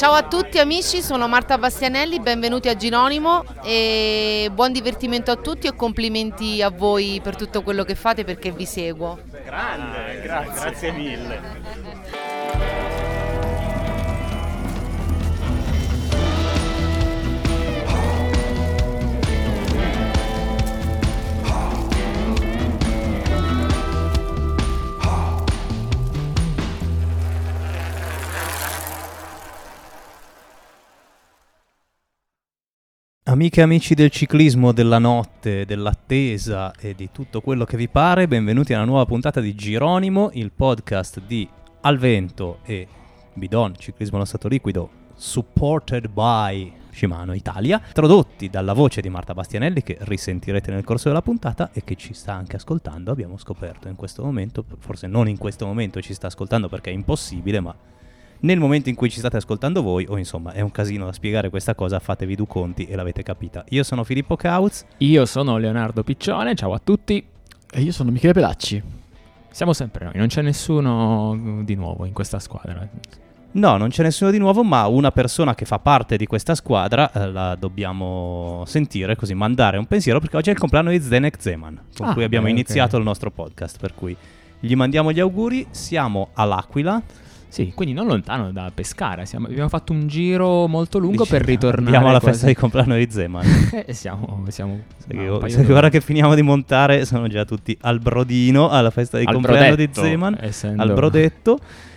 Ciao a tutti amici, sono Marta Bastianelli, benvenuti a Geronimo e buon divertimento a tutti e complimenti a voi per tutto quello che fate perché vi seguo. Grande, grazie mille. Amiche e amici del ciclismo, della notte, dell'attesa e di tutto quello che vi pare, benvenuti a una nuova puntata di Geronimo, il podcast di Al Vento e Bidon Ciclismo allo Stato Liquido, supported by Shimano Italia, tradotti dalla voce di Marta Bastianelli che risentirete nel corso della puntata e che ci sta anche ascoltando, abbiamo scoperto in questo momento, forse non in questo momento ci sta ascoltando perché è impossibile, ma nel momento in cui ci state ascoltando voi, o insomma è un casino da spiegare questa cosa, fatevi due conti e l'avete capita. Io sono Filippo Kautz. Io sono Leonardo Piccione, ciao a tutti. E io sono Michele Pelacci. Siamo sempre noi, non c'è nessuno di nuovo in questa squadra. No, non c'è nessuno di nuovo, ma una persona che fa parte di questa squadra la dobbiamo sentire, così mandare un pensiero, perché oggi è il compleanno di Zdeněk Zeman, con cui abbiamo iniziato il nostro podcast, per cui gli mandiamo gli auguri. Siamo all'Aquila. Sì, quindi non lontano da Pescara. Abbiamo fatto un giro molto lungo per ritornare. Andiamo alla festa di compleanno di Zeman. Siamo Ora che finiamo di montare, sono già tutti al brodino alla festa di compleanno di Zeman. Al Brodetto.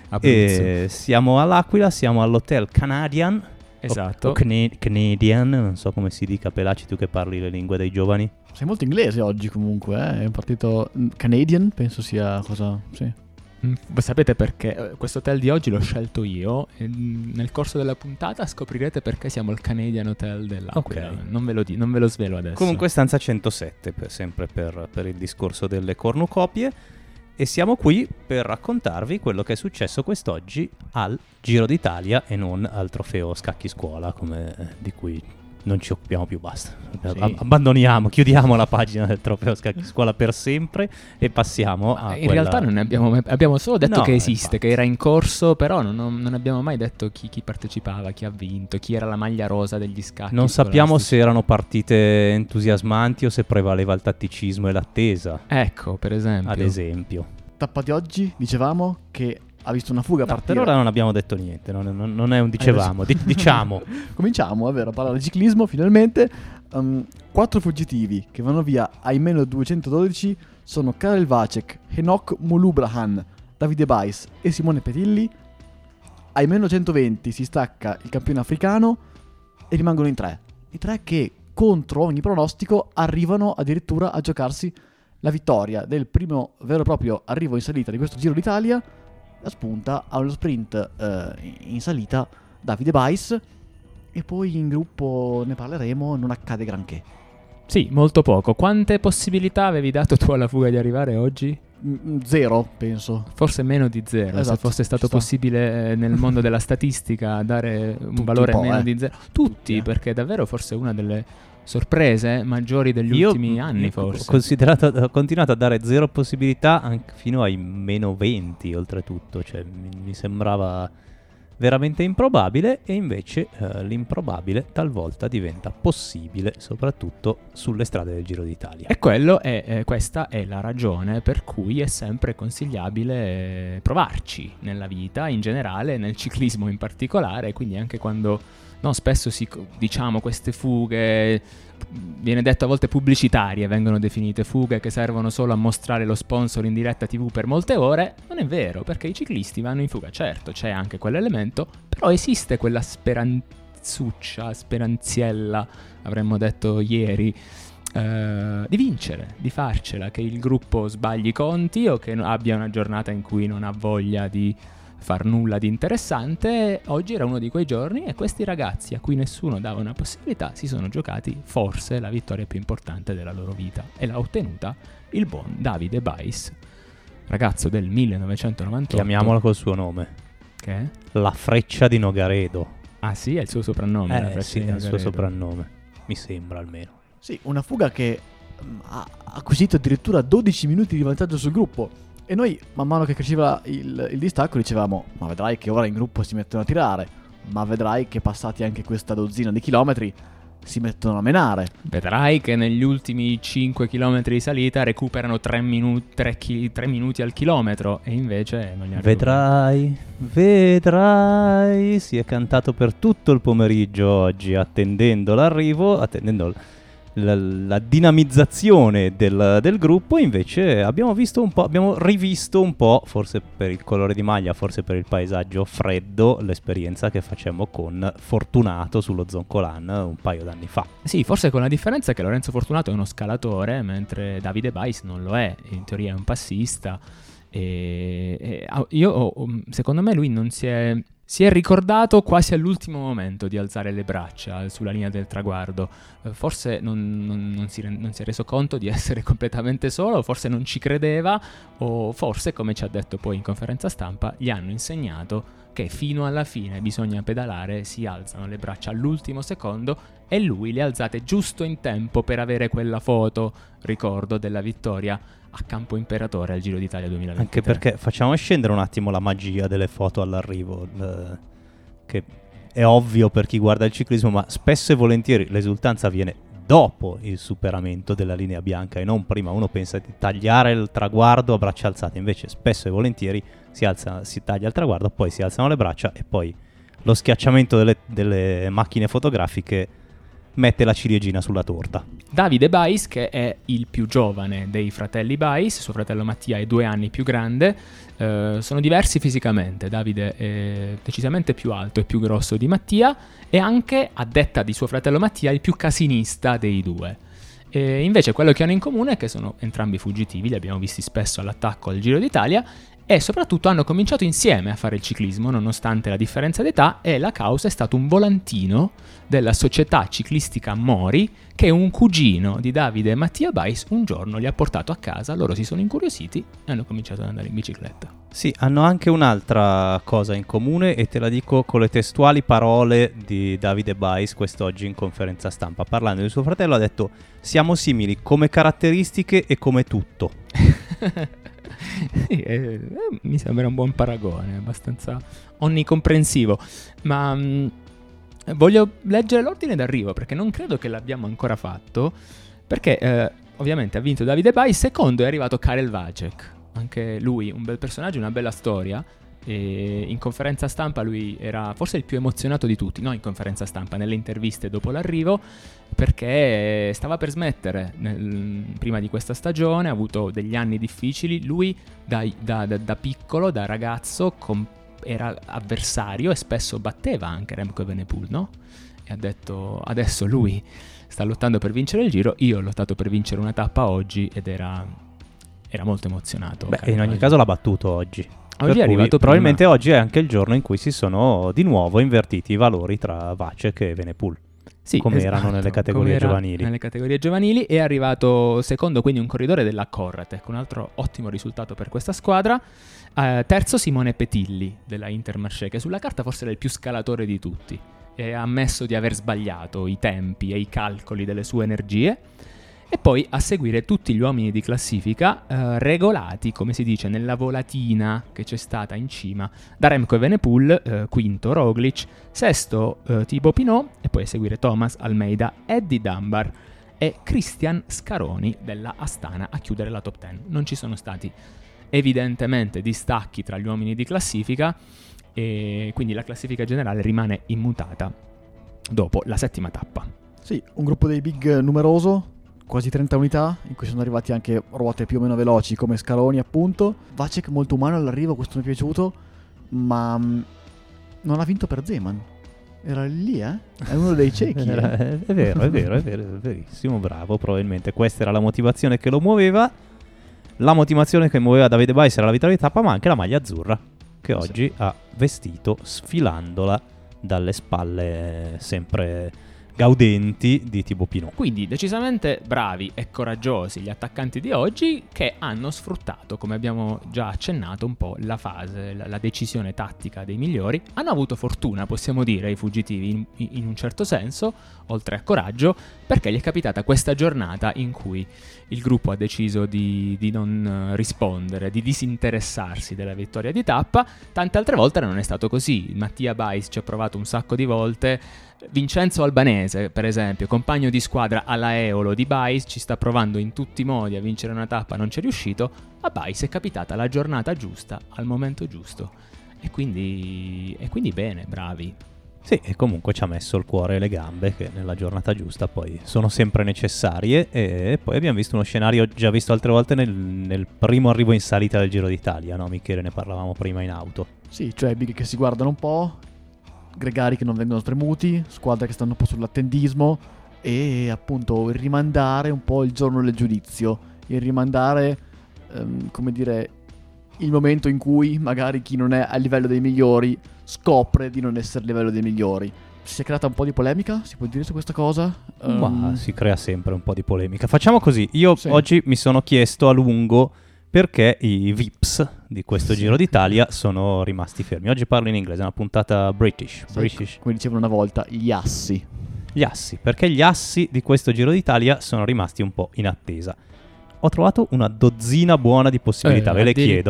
E siamo all'Aquila, siamo all'Hotel Canadian. Esatto. O Canadian, non so come si dica. Pelacci, tu che parli le lingue dei giovani. Sei molto inglese oggi comunque, eh? È un partito Canadian, penso sia cosa... Sì. Sapete perché questo hotel di oggi l'ho scelto io e nel corso della puntata scoprirete perché siamo al Canadian Hotel dell'Aquila. Okay. Non ve lo svelo adesso. Comunque stanza 107 sempre per il discorso delle cornucopie, e siamo qui per raccontarvi quello che è successo quest'oggi al Giro d'Italia e non al trofeo Scacchi Scuola, di cui non ci occupiamo più, basta. Sì. Abbandoniamo, chiudiamo la pagina del trofeo Scacchi Scuola per sempre e passiamo a in realtà non ne abbiamo solo detto che esiste, infatti, che era in corso, però non abbiamo mai detto chi partecipava, chi ha vinto, chi era la maglia rosa degli scacchi. Non sappiamo se erano partite entusiasmanti o se prevaleva il tatticismo e l'attesa. Ecco, per esempio. Ad esempio. Tappa di oggi, dicevamo che ha visto una fuga partire. Per ora non abbiamo detto niente, non è un dicevamo, diciamo. Cominciamo, è vero, a parlare di ciclismo finalmente. 4 fuggitivi che vanno via ai meno 212 sono Karel Vacek, Henok Mulubrahan, Davide Bais e Simone Petilli. Ai meno 120 si stacca il campione africano e rimangono in 3. I 3 che contro ogni pronostico arrivano addirittura a giocarsi la vittoria del primo vero e proprio arrivo in salita di questo Giro d'Italia. La spunta allo sprint in salita Davide Bais, e poi in gruppo ne parleremo, non accade granché. Sì, molto poco. Quante possibilità avevi dato tu alla fuga di arrivare oggi? 0, penso. Forse meno di 0, esatto, se fosse stato possibile nel mondo della statistica dare un valore meno di 0. Tutti, perché davvero forse una delle sorprese maggiori degli ultimi anni, forse. Ho continuato a dare 0 possibilità anche fino ai meno 20 oltretutto, cioè mi sembrava veramente improbabile, e invece l'improbabile talvolta diventa possibile, soprattutto sulle strade del Giro d'Italia. E questa è la ragione per cui è sempre consigliabile provarci nella vita in generale, nel ciclismo in particolare, quindi anche quando spesso diciamo queste fughe, viene detto a volte pubblicitarie, vengono definite fughe che servono solo a mostrare lo sponsor in diretta TV per molte ore. Non è vero, perché i ciclisti vanno in fuga, certo c'è anche quell'elemento, però esiste quella speranziella, avremmo detto ieri, di vincere, di farcela, che il gruppo sbagli i conti o che abbia una giornata in cui non ha voglia di far nulla di interessante. Oggi era uno di quei giorni e questi ragazzi a cui nessuno dava una possibilità si sono giocati forse la vittoria più importante della loro vita, e l'ha ottenuta il buon Davide Bais, ragazzo del 1998. Chiamiamolo col suo nome. Che è? La Freccia di Nogaredo. Ah sì, è il suo soprannome. Sì, è il suo soprannome, mi sembra almeno. Sì, una fuga che ha acquisito addirittura 12 minuti di vantaggio sul gruppo. E noi, man mano che cresceva il distacco, dicevamo: ma vedrai che ora in gruppo si mettono a tirare. ma vedrai che passati anche questa dozzina di chilometri si mettono a menare. Vedrai che negli ultimi 5 km di salita recuperano 3 minuti al chilometro e invece non ne arrivano. Vedrai, si è cantato per tutto il pomeriggio oggi, attendendo l'arrivo, attendendo la dinamizzazione del gruppo. Invece abbiamo rivisto un po', forse per il colore di maglia, forse per il paesaggio freddo, l'esperienza che facemmo con Fortunato sullo Zoncolan un paio d'anni fa. Sì, forse con la differenza che Lorenzo Fortunato è uno scalatore, mentre Davide Bais non lo è, in teoria è un passista. Secondo me lui non si è ricordato quasi all'ultimo momento di alzare le braccia sulla linea del traguardo. Forse non si è reso conto di essere completamente solo, forse non ci credeva, o forse, come ci ha detto poi in conferenza stampa, gli hanno insegnato che fino alla fine bisogna pedalare, si alzano le braccia all'ultimo secondo, e lui le ha alzate giusto in tempo per avere quella foto, ricordo, della vittoria a Campo Imperatore al Giro d'Italia 2023. Anche perché facciamo scendere un attimo la magia delle foto all'arrivo, che è ovvio per chi guarda il ciclismo, ma spesso e volentieri l'esultanza viene dopo il superamento della linea bianca e non prima. Uno pensa di tagliare il traguardo a braccia alzate, invece spesso e volentieri si taglia il traguardo, poi si alzano le braccia e poi lo schiacciamento delle macchine fotografiche mette la ciliegina sulla torta. Davide Bais, che è il più giovane dei fratelli Bais, suo fratello Mattia è 2 anni più grande, sono diversi fisicamente. Davide è decisamente più alto e più grosso di Mattia, e anche, a detta di suo fratello Mattia, il più casinista dei due. E invece quello che hanno in comune è che sono entrambi fuggitivi, li abbiamo visti spesso all'attacco al Giro d'Italia, e soprattutto hanno cominciato insieme a fare il ciclismo nonostante la differenza d'età, e la causa è stato un volantino della società ciclistica Mori che un cugino di Davide e Mattia Bais un giorno li ha portato a casa. Loro si sono incuriositi e hanno cominciato ad andare in bicicletta. Sì, hanno anche un'altra cosa in comune, e te la dico con le testuali parole di Davide Bais quest'oggi in conferenza stampa. Parlando di suo fratello ha detto: siamo simili come caratteristiche e come tutto. Mi sembra un buon paragone, abbastanza onnicomprensivo. Ma voglio leggere l'ordine d'arrivo, perché non credo che l'abbiamo ancora fatto, perché ovviamente ha vinto Davide Bais, secondo è arrivato Karel Vacek, anche lui un bel personaggio, una bella storia. E in conferenza stampa lui era forse il più emozionato di tutti, no, in conferenza stampa, nelle interviste dopo l'arrivo, perché stava per smettere prima di questa stagione, ha avuto degli anni difficili. Lui da piccolo, da ragazzo, era avversario e spesso batteva anche Remco Evenepoel, no? E ha detto: adesso lui sta lottando per vincere il Giro, io ho lottato per vincere una tappa oggi, ed era molto emozionato. Beh, in ogni caso l'ha battuto oggi. Oggi è arrivato probabilmente prima. oggi è anche il giorno in cui si sono di nuovo invertiti i valori tra Vacek e Evenepoel. Sì, come esatto, erano nelle categorie giovanili. Nelle categorie giovanili è arrivato secondo, quindi un corridore della Corratec, un altro ottimo risultato per questa squadra. Terzo Simone Petilli della Intermarché, che sulla carta forse era il più scalatore di tutti, e ha ammesso di aver sbagliato i tempi e i calcoli delle sue energie. E poi a seguire tutti gli uomini di classifica, regolati, come si dice, nella volatina che c'è stata in cima da Remco Evenepoel, quinto Roglic, sesto Thibaut Pinot, e poi a seguire Thomas Almeida, Eddie Dunbar e Cristian Scaroni della Astana a chiudere la top 10. Non ci sono stati evidentemente distacchi tra gli uomini di classifica, e quindi la classifica generale rimane immutata dopo la settima tappa. Sì, un gruppo dei big numeroso, quasi 30 unità, in cui sono arrivati anche ruote più o meno veloci come Scaroni, appunto. Vacek molto umano all'arrivo, questo mi è piaciuto, ma non ha vinto per Zeman. Era lì, È uno dei ciechi. È vero, verissimo, bravo. Probabilmente questa era la motivazione che lo muoveva. La motivazione che muoveva Davide Bais era la vittoria di tappa, ma anche la maglia azzurra, che oggi ha vestito sfilandola dalle spalle sempre gaudenti di Thibaut Pinot. Quindi decisamente bravi e coraggiosi gli attaccanti di oggi, che hanno sfruttato, come abbiamo già accennato, un po' la fase, la decisione tattica dei migliori. Hanno avuto fortuna, possiamo dire, i fuggitivi in un certo senso, oltre a coraggio, perché gli è capitata questa giornata in cui il gruppo ha deciso di non rispondere, di disinteressarsi della vittoria di tappa. Tante altre volte non è stato così. Mattia Bais ci ha provato un sacco di volte. Vincenzo Albanese, per esempio, compagno di squadra alla Eolo di Bais, ci sta provando in tutti i modi a vincere una tappa, non ci è riuscito. A Bais è capitata la giornata giusta al momento giusto, e quindi bene, bravi. Sì, e comunque ci ha messo il cuore e le gambe, che nella giornata giusta poi sono sempre necessarie. E poi abbiamo visto uno scenario già visto altre volte nel primo arrivo in salita del Giro d'Italia, no Michele? Ne parlavamo prima in auto. Sì, cioè big che si guardano un po', gregari che non vengono spremuti, squadre che stanno un po' sull'attendismo, e appunto il rimandare un po' il giorno del giudizio, il rimandare, come dire, il momento in cui magari chi non è a livello dei migliori scopre di non essere a livello dei migliori. Si è creata un po' di polemica, si può dire su questa cosa? Ma si crea sempre un po' di polemica. Facciamo così, io Sì. oggi mi sono chiesto a lungo perché i VIPs di questo Giro d'Italia sono rimasti fermi. Oggi parlo in inglese, è una puntata British. Come dicevano una volta, gli assi. Gli assi, perché gli assi di questo Giro d'Italia sono rimasti un po' in attesa. Ho trovato una dozzina buona di possibilità, ve le chiedo,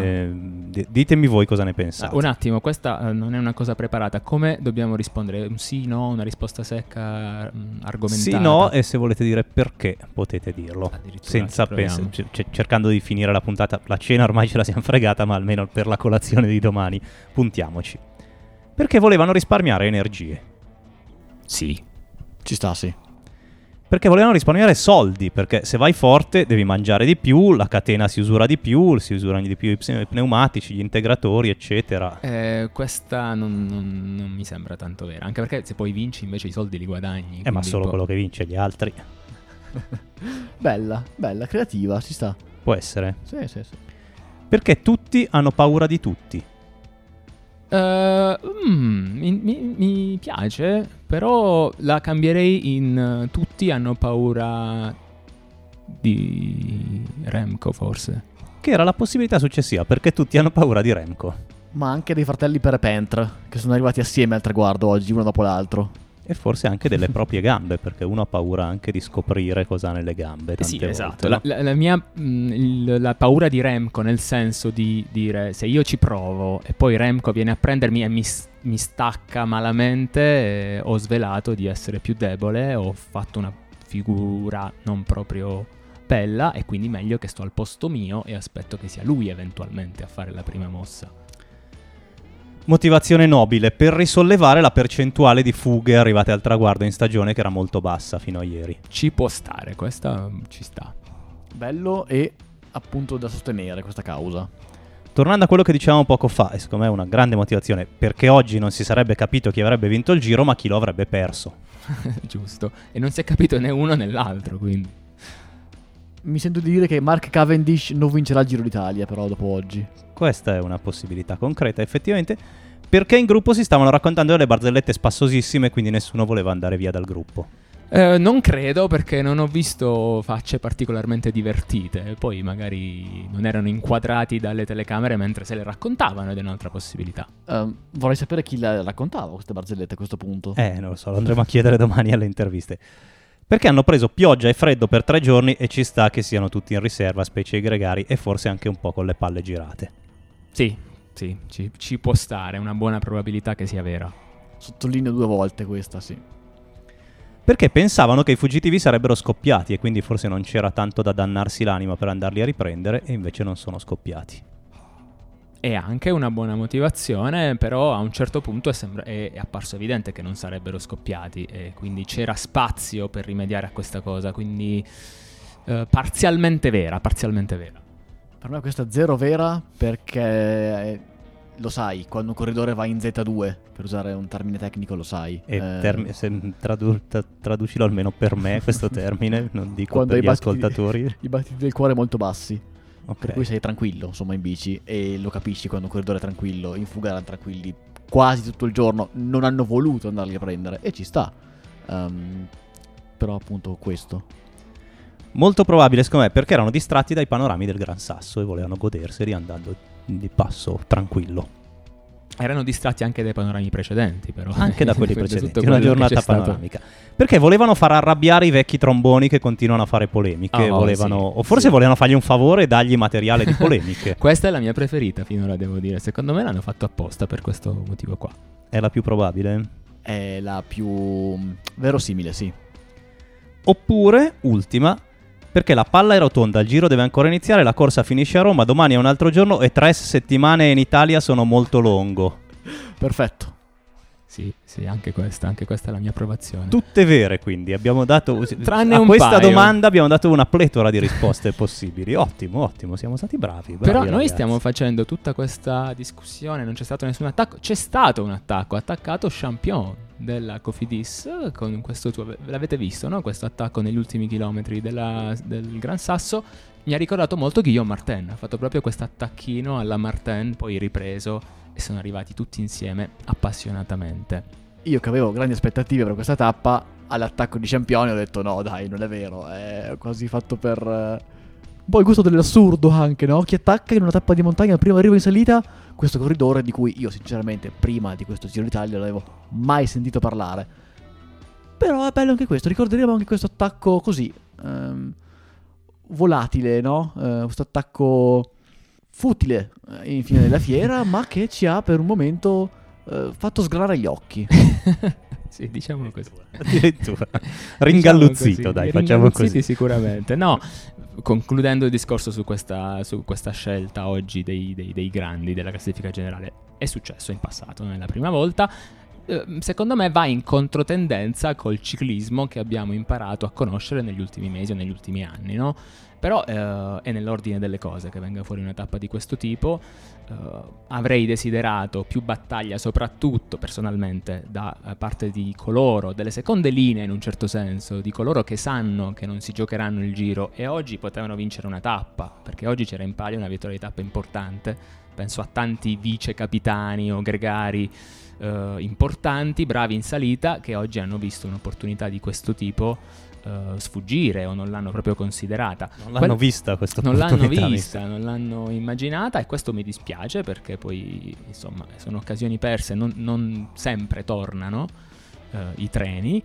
ditemi voi cosa ne pensate. Un attimo, questa non è una cosa preparata. Come dobbiamo rispondere? Un sì, no, una risposta secca, argomentata? Sì, no, e se volete dire perché potete dirlo, Addirittura, senza ci proviamo. cercando di finire la puntata. La cena ormai ce la siamo fregata, ma almeno per la colazione di domani puntiamoci. Perché volevano risparmiare energie. Sì. Ci sta, sì. Perché volevano risparmiare soldi, perché se vai forte devi mangiare di più, la catena si usura di più, si usurano di più i pneumatici, gli integratori, eccetera. Questa non mi sembra tanto vera, anche perché se poi vinci invece i soldi li guadagni. Ma solo quello che vince, gli altri. Bella, creativa, ci sta. Può essere. Sì. Perché tutti hanno paura di tutti. Mi piace, però la cambierei in tutti hanno paura di Remco, forse. Che era la possibilità successiva, perché tutti hanno paura di Remco. Ma anche dei fratelli Perepentr, che sono arrivati assieme al traguardo oggi, uno dopo l'altro. E forse anche delle proprie gambe, perché uno ha paura anche di scoprire cosa ha nelle gambe. Tante Sì, volte, esatto. no? La paura di Remco, nel senso di dire se io ci provo e poi Remco viene a prendermi e mi stacca malamente, ho svelato di essere più debole, ho fatto una figura non proprio bella e quindi meglio che sto al posto mio e aspetto che sia lui eventualmente a fare la prima mossa. Motivazione nobile per risollevare la percentuale di fughe arrivate al traguardo in stagione, che era molto bassa fino a ieri. Ci può stare, questa ci sta. Bello e appunto da sostenere questa causa. Tornando a quello che dicevamo poco fa, e secondo me è una grande motivazione, perché oggi non si sarebbe capito chi avrebbe vinto il Giro, ma chi lo avrebbe perso. Giusto. E non si è capito né uno né l'altro, quindi. Mi sento di dire che Mark Cavendish non vincerà il Giro d'Italia, però dopo oggi. Questa è una possibilità concreta, effettivamente, perché in gruppo si stavano raccontando delle barzellette spassosissime, quindi nessuno voleva andare via dal gruppo. Non credo, perché non ho visto facce particolarmente divertite. Poi magari non erano inquadrati dalle telecamere mentre se le raccontavano, ed è un'altra possibilità. Vorrei sapere chi le raccontava queste barzellette a questo punto. Non lo so, lo andremo a chiedere domani alle interviste. Perché hanno preso pioggia e freddo per 3 giorni e ci sta che siano tutti in riserva, specie i gregari, e forse anche un po' con le palle girate. Sì, ci può stare, è una buona probabilità che sia vera. Sottolineo 2 volte questa, sì. Perché pensavano che i fuggitivi sarebbero scoppiati e quindi forse non c'era tanto da dannarsi l'anima per andarli a riprendere, e invece non sono scoppiati. È anche una buona motivazione, però a un certo punto è apparso evidente che non sarebbero scoppiati, e quindi c'era spazio per rimediare a questa cosa, quindi parzialmente vera. Per me questa è zero vera, perc lo sai, quando un corridore va in Z2, per usare un termine tecnico, lo sai. Traducilo almeno per me questo termine, non dico Quando per gli i ascoltatori. I battiti del cuore molto bassi. Ok. Per cui sei tranquillo, insomma, in bici, e lo capisci quando un corridore è tranquillo. In fuga erano tranquilli quasi tutto il giorno, non hanno voluto andarli a prendere, e ci sta. Però appunto questo. Molto probabile, secondo me, perché erano distratti dai panorami del Gran Sasso e volevano goderseli andando di passo tranquillo. Erano distratti anche dai panorami precedenti, però. Anche da quelli Da precedenti, tutto una quello che giornata c'è stato. panoramica. Perché volevano far arrabbiare i vecchi tromboni che continuano a fare polemiche, Oh, volevano, sì, o forse sì. volevano fargli un favore e dargli materiale di polemiche. Questa è la mia preferita finora, devo dire. Secondo me l'hanno fatto apposta per questo motivo qua. È la più probabile. È la più verosimile, sì. Oppure, ultima, perché la palla è rotonda, il giro deve ancora iniziare, la corsa finisce a Roma, domani è un altro giorno e 3 settimane in Italia sono molto lungo. Perfetto. Sì, anche questa è la mia approvazione. Tutte vere, quindi abbiamo dato Tranne a un questa paio. domanda abbiamo dato una pletora di risposte possibili. Ottimo, siamo stati bravi Però noi ragazzi. stiamo facendo tutta questa discussione, non c'è stato nessun attacco. C'è stato un attacco, ha attaccato Champion della Cofidis con questo tuo, l'avete visto, no? Questo attacco negli ultimi chilometri del Gran Sasso. Mi ha ricordato molto Guillaume Martin, ha fatto proprio questo attacchino alla Martin, poi ripreso e sono arrivati tutti insieme appassionatamente. Io che avevo grandi aspettative per questa tappa, all'attacco di Champion ho detto no dai, non è vero, è quasi fatto per un po' il gusto dell'assurdo anche, no? Chi attacca in una tappa di montagna al primo arrivo in salita, questo corridore di cui io sinceramente prima di questo Giro d'Italia non avevo mai sentito parlare. Però è bello anche questo, ricorderemo anche questo attacco così volatile, no? Questo attacco futile in fine della fiera, ma che ci ha per un momento fatto sgranare gli occhi. Sì, diciamolo così. Addirittura ringalluzzito, dai, facciamo così. Sicuramente. No, concludendo il discorso su questa scelta oggi dei grandi della classifica generale, è successo in passato, non è la prima volta. Secondo me va in controtendenza col ciclismo che abbiamo imparato a conoscere negli ultimi mesi o negli ultimi anni, no? Però è nell'ordine delle cose che venga fuori una tappa di questo tipo. Avrei desiderato più battaglia, soprattutto personalmente da parte di coloro, delle seconde linee in un certo senso, di coloro che sanno che non si giocheranno il Giro e oggi potevano vincere una tappa, perché oggi c'era in palio una vittoria di tappa importante. Penso a tanti vice capitani o gregari importanti, bravi in salita, che oggi hanno visto un'opportunità di questo tipo sfuggire o non l'hanno proprio considerata. Non l'hanno vista questa Non l'hanno opportunità, vista, non l'hanno immaginata, e questo mi dispiace perché poi insomma sono occasioni perse, non sempre tornano i treni,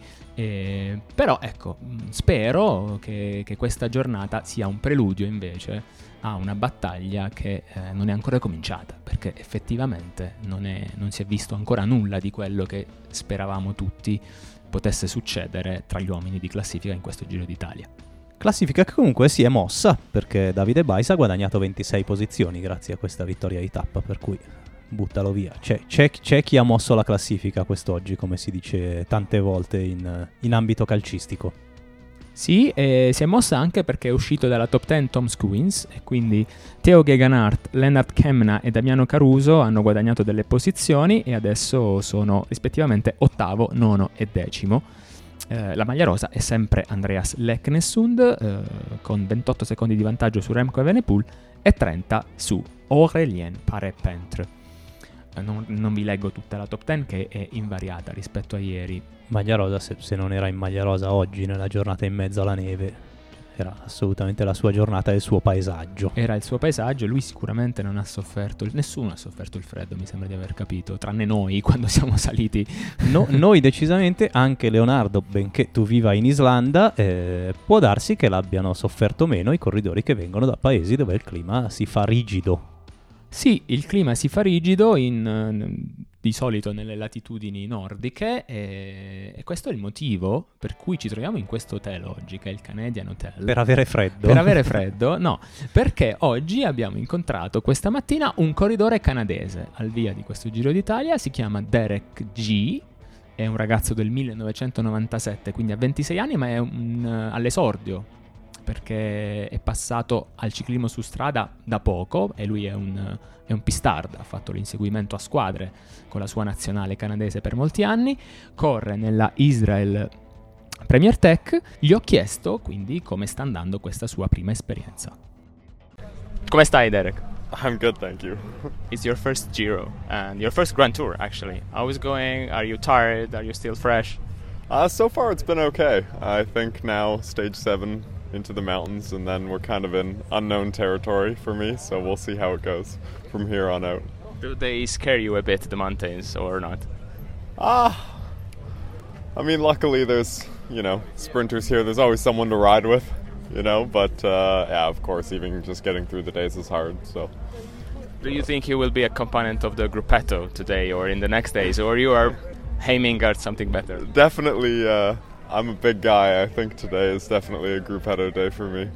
però ecco, spero che questa giornata sia un preludio invece a una battaglia che non è ancora cominciata, perché effettivamente non si è visto ancora nulla di quello che speravamo tutti potesse succedere tra gli uomini di classifica in questo Giro d'Italia. Classifica che comunque si è mossa, perché Davide Bais ha guadagnato 26 posizioni grazie a questa vittoria di tappa, per cui buttalo via. C'è chi ha mosso la classifica quest'oggi, come si dice tante volte in ambito calcistico. Sì, si è mossa anche perché è uscito dalla top 10 Tom Skuins, e quindi Theo Gegenhardt, Lennart Kemna e Damiano Caruso hanno guadagnato delle posizioni e adesso sono rispettivamente ottavo, nono e decimo. La maglia rosa è sempre Andreas Leknessund con 28 secondi di vantaggio su Remco Evenepoel e 30 su Aurélien Paré-Pentre. Non vi leggo tutta la top 10 che è invariata rispetto a ieri. Maglia rosa, se non era in maglia rosa oggi nella giornata in mezzo alla neve, era assolutamente la sua giornata e il suo paesaggio. Era il suo paesaggio, lui sicuramente non ha sofferto, nessuno ha sofferto il freddo, mi sembra di aver capito, tranne noi quando siamo saliti. Noi decisamente, anche Leonardo, benché tu viva in Islanda, può darsi che l'abbiano sofferto meno i corridori che vengono da paesi dove il clima si fa rigido. Sì, il clima si fa rigido di solito nelle latitudini nordiche, e questo è il motivo per cui ci troviamo in questo hotel oggi, che è il Canadian Hotel. Per avere freddo? Per avere freddo, no, perché oggi abbiamo incontrato questa mattina un corridore canadese al via di questo Giro d'Italia, si chiama Derek G, è un ragazzo del 1997, quindi ha 26 anni, ma è all'esordio, perché è passato al ciclismo su strada da poco e lui è un pistard, ha fatto l'inseguimento a squadre con la sua nazionale canadese per molti anni, corre nella Israel Premier Tech. Gli ho chiesto quindi come sta andando questa sua prima esperienza. Come stai, Derek? I'm good, thank you. It's your first Giro and your first Grand Tour, actually. How is it going? Are you tired? Are you still fresh? So far it's been okay. I think now stage 7 into the mountains, and then we're kind of in unknown territory for me, so we'll see how it goes from here on out. Do they scare you a bit, the mountains, or not? I mean, luckily there's, sprinters here. There's always someone to ride with, but yeah, of course, even just getting through the days is hard, so. Do you think you will be a component of the gruppetto today or in the next days, or you are aiming at something better? Definitely, I'm a big guy. I think today is definitely a gruppetto day for me.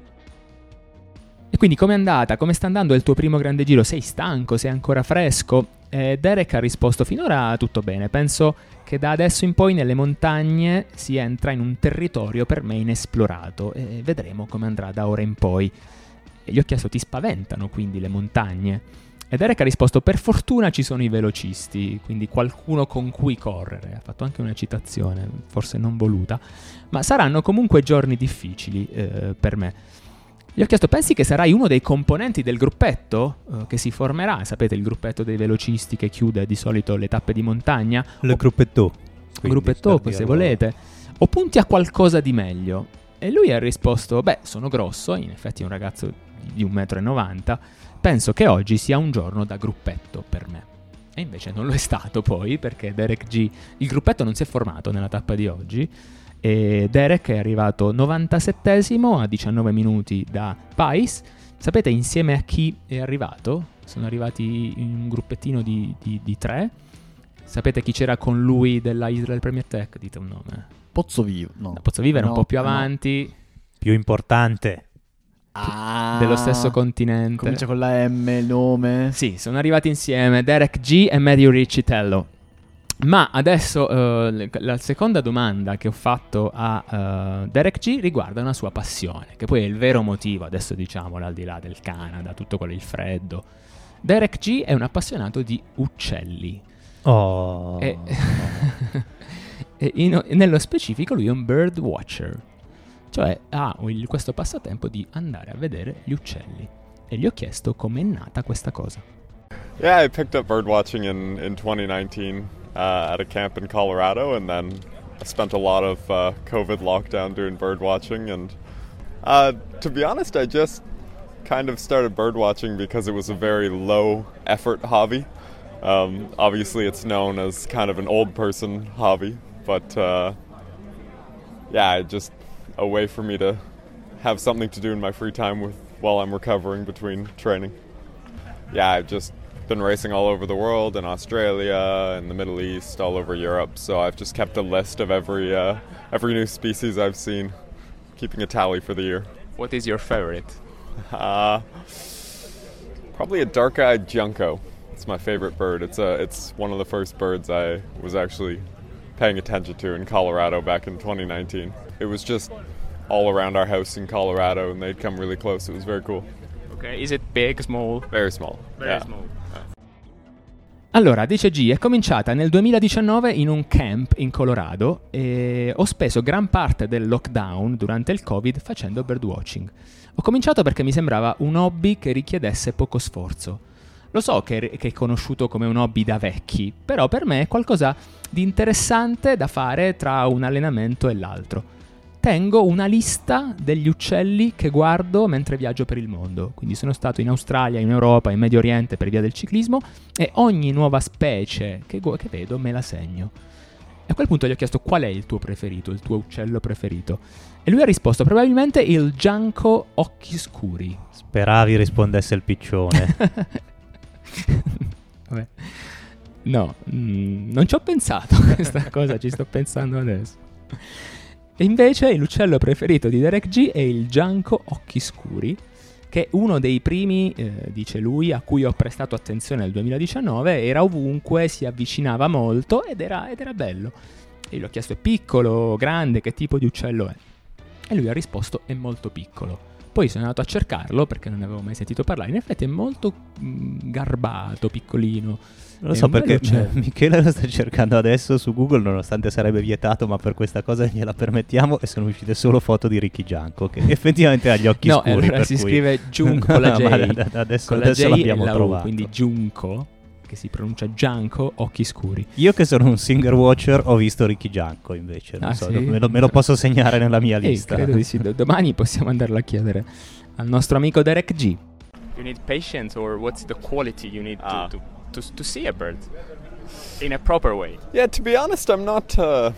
E quindi com'è andata? Come sta andando il tuo primo grande giro? Sei stanco? Sei ancora fresco? Derek ha risposto: finora tutto bene, penso che da adesso in poi nelle montagne si entra in un territorio per me inesplorato e vedremo come andrà da ora in poi. E gli ho chiesto: ti spaventano quindi le montagne? E Derek ha risposto: per fortuna ci sono i velocisti, quindi qualcuno con cui correre. Ha fatto anche una citazione, forse non voluta, ma saranno comunque giorni difficili per me. Gli ho chiesto: pensi che sarai uno dei componenti del gruppetto che si formerà? Sapete, il gruppetto dei velocisti che chiude di solito le tappe di montagna. Il gruppetto. Gruppetto, se volete. O punti a qualcosa di meglio? E lui ha risposto: beh, sono grosso, in effetti è un ragazzo di 1,90 m, penso che oggi sia un giorno da gruppetto per me. E invece non lo è stato poi, perché Derek G, il gruppetto non si è formato nella tappa di oggi, e Derek è arrivato 97esimo a 19 minuti da Pais. Sapete insieme a chi è arrivato? Sono arrivati in un gruppettino di 3. Sapete chi c'era con lui della Israel Premier Tech? Dite un nome. Pozzovivo. No, Pozzovivo era un po' più avanti. Più importante. Dello stesso continente. Comincia con la M, il nome. Sì, sono arrivati insieme Derek G e Matthew Riccitello. Ma adesso la seconda domanda che ho fatto a Derek G riguarda una sua passione, che poi è il vero motivo, adesso diciamolo, al di là del Canada, tutto quello, il freddo. Derek G è un appassionato di uccelli. Oh. E nello specifico lui è un bird watcher. Cioè ha questo passatempo di andare a vedere gli uccelli. E gli ho chiesto com'è nata questa cosa. Yeah, I picked up birdwatching in 2019 at a camp in Colorado, and then I spent a lot of COVID lockdown doing birdwatching. And to be honest, I just kind of started birdwatching because it was a very low effort hobby. Obviously it's known as kind of an old person hobby, but yeah, just a way for me to have something to do in my free time while I'm recovering between training. Yeah, I've just been racing all over the world, in Australia, in the Middle East, all over Europe, so I've just kept a list of every new species I've seen, keeping a tally for the year. What is your favorite? Probably a dark-eyed junco. It's my favorite bird. It's one of the first birds I was actually paying attention to in Colorado back in 2019. It was just all around our house in Colorado, and they'd come really close. It was very cool. Okay, is it big, small? Very small. Very small. Allora, dice G, è cominciata nel 2019 in un camp in Colorado e ho speso gran parte del lockdown durante il Covid facendo birdwatching. Ho cominciato perché mi sembrava un hobby che richiedesse poco sforzo. Lo so che è conosciuto come un hobby da vecchi, però per me è qualcosa di interessante da fare tra un allenamento e l'altro. Tengo una lista degli uccelli che guardo mentre viaggio per il mondo. Quindi sono stato in Australia, in Europa, in Medio Oriente per via del ciclismo e ogni nuova specie che vedo me la segno. E a quel punto gli ho chiesto qual è il tuo preferito, il tuo uccello preferito. E lui ha risposto probabilmente il gianco occhi scuri. Speravi rispondesse il piccione. Vabbè. No, non ci ho pensato a questa cosa, ci sto pensando adesso. E invece l'uccello preferito di Derek G è il gianco occhi scuri, che è uno dei primi, dice lui, a cui ho prestato attenzione nel 2019, era ovunque, si avvicinava molto ed era bello. E gli ho chiesto: è piccolo, grande, che tipo di uccello è? E lui ha risposto: è molto piccolo. Poi sono andato a cercarlo perché non ne avevo mai sentito parlare. In effetti è molto garbato, piccolino. Non lo so perché Michele lo sta cercando adesso su Google, nonostante sarebbe vietato, ma per questa cosa gliela permettiamo, e sono uscite solo foto di Ricky Gianco, che effettivamente ha gli occhi scuri. Allora si scrive Giunco con la J. Adesso con la J l'abbiamo trovato. Quindi Giunco. che si pronuncia Gianco Occhi Scuri. Io che sono un singer watcher ho visto Ricky Gianco invece, non so, sì? me lo posso segnare nella mia lista. Credo di sì, domani possiamo andarlo a chiedere al nostro amico Derek G. You need patience, or what's the quality you need to see a bird in a proper way? Yeah, to be honest, I'm not.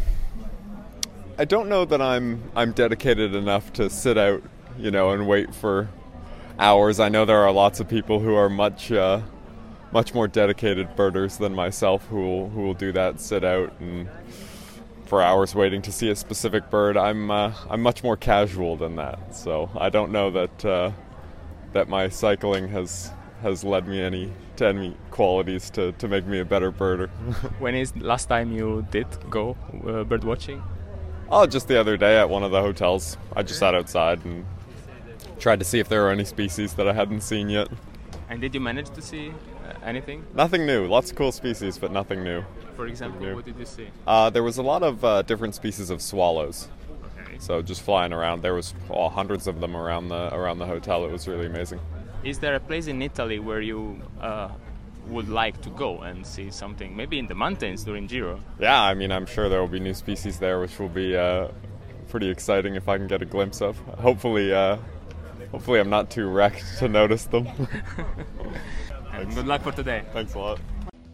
I don't know that I'm dedicated enough to sit out, and wait for hours. I know there are lots of people who are much more dedicated birders than myself who will do that, sit out and for hours waiting to see a specific bird. I'm much more casual than that, so I don't know that my cycling has led me to any qualities to make me a better birder. When is last time you did go bird watching? Oh, just the other day at one of the hotels. I just sat outside and tried to see if there were any species that I hadn't seen yet. And did you manage to see anything? Nothing new. Lots of cool species, but nothing new. For example, what did you see? There was a lot of different species of swallows. Okay. So just flying around, there was hundreds of them around the hotel. It was really amazing. Is there a place in Italy where you would like to go and see something? Maybe in the mountains during Giro? Yeah, I mean, I'm sure there will be new species there, which will be pretty exciting if I can get a glimpse of. Hopefully I'm not too wrecked to notice them. And good luck for today. Thanks a lot.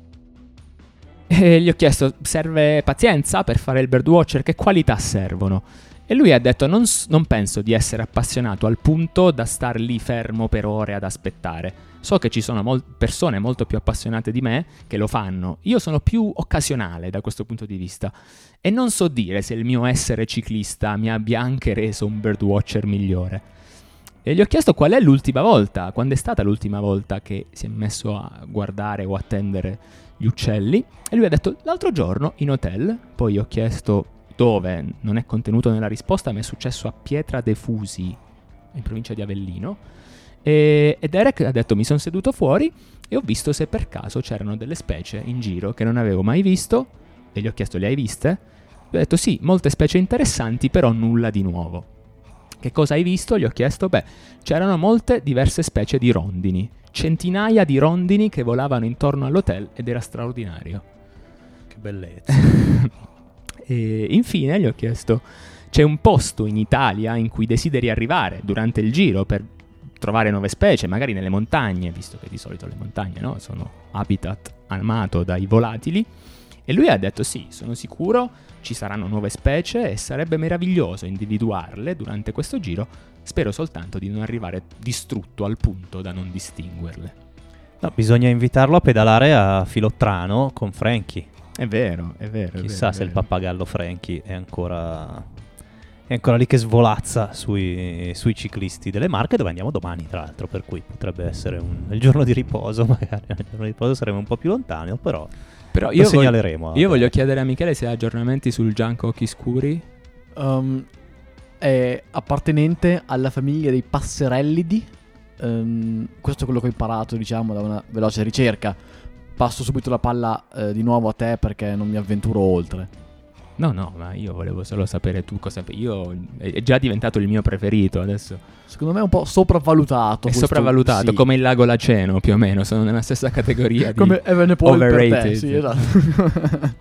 E gli ho chiesto, serve pazienza per fare il birdwatcher? Che qualità servono? E lui ha detto, non penso di essere appassionato al punto da star lì fermo per ore ad aspettare. So che ci sono persone molto più appassionate di me che lo fanno. Io sono più occasionale da questo punto di vista. E non so dire se il mio essere ciclista mi abbia anche reso un birdwatcher migliore. E gli ho chiesto quando è stata l'ultima volta che si è messo a guardare o attendere gli uccelli. E lui ha detto, l'altro giorno in hotel. Poi gli ho chiesto dove, non è contenuto nella risposta, ma è successo a Pietra de Fusi, in provincia di Avellino. E Derek ha detto, mi sono seduto fuori e ho visto se per caso c'erano delle specie in giro che non avevo mai visto. E gli ho chiesto, le hai viste? Gli ho detto, sì, molte specie interessanti, però nulla di nuovo. Che cosa hai visto? Gli ho chiesto, c'erano molte diverse specie di rondini, centinaia di rondini che volavano intorno all'hotel ed era straordinario. Che bellezza. E infine gli ho chiesto, c'è un posto in Italia in cui desideri arrivare durante il giro per trovare nuove specie, magari nelle montagne, visto che di solito le montagne, no, sono habitat amato dai volatili? E lui ha detto, sì, sono sicuro, ci saranno nuove specie e sarebbe meraviglioso individuarle durante questo giro, spero soltanto di non arrivare distrutto al punto da non distinguerle. No, bisogna invitarlo a pedalare a Filottrano con Frankie. È vero. Chissà se il pappagallo Frankie è ancora lì che svolazza sui ciclisti delle Marche, dove andiamo domani tra l'altro, per cui potrebbe essere il giorno di riposo, magari il giorno di riposo saremo un po' più lontani, però io lo segnaleremo. Io voglio chiedere a Michele se ha aggiornamenti sul Gianco Occhi Scuri. È appartenente alla famiglia dei passerellidi. Questo è quello che ho imparato, diciamo, da una veloce ricerca. Passo subito la palla di nuovo a te perché non mi avventuro oltre. No, ma io volevo solo sapere tu cosa... È già diventato il mio preferito adesso. Secondo me è un po' sopravvalutato. È sopravvalutato, sì. Come il lago Laceno più o meno, sono nella stessa categoria di come Evenepoel per te, overrated. sì, esatto.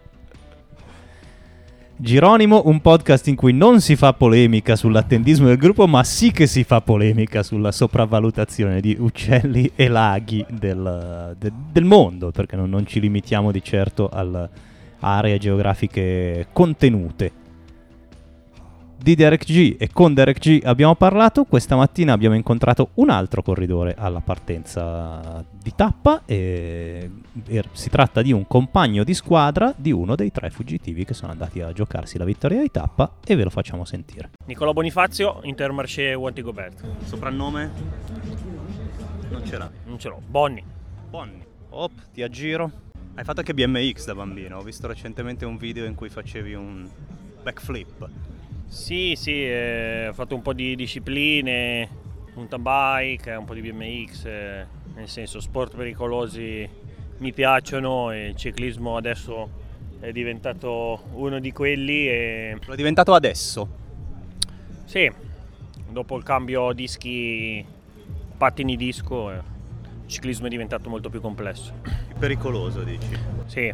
Gironimo, un podcast in cui non si fa polemica sull'attendismo del gruppo, ma sì che si fa polemica sulla sopravvalutazione di uccelli e laghi del mondo, perché non ci limitiamo di certo alle aree geografiche contenute. Di Derek G e con Derek G abbiamo parlato. Questa mattina abbiamo incontrato un altro corridore alla partenza di tappa e si tratta di un compagno di squadra di uno dei 3 fuggitivi che sono andati a giocarsi la vittoria di tappa, e ve lo facciamo sentire. Nicolò Bonifazio, Intermarché Wanty-Gobert. Soprannome? Non ce l'ha. Non ce l'ho. Bonni. Op, ti aggiro. Hai fatto anche BMX da bambino, ho visto recentemente un video in cui facevi un backflip. Sì, ho fatto un po' di discipline, mountain bike, un po' di BMX, nel senso sport pericolosi mi piacciono e il ciclismo adesso è diventato uno di quelli. Lo è diventato adesso? Sì, dopo il cambio dischi, pattini disco, il ciclismo è diventato molto più complesso. pericoloso, dici? Sì.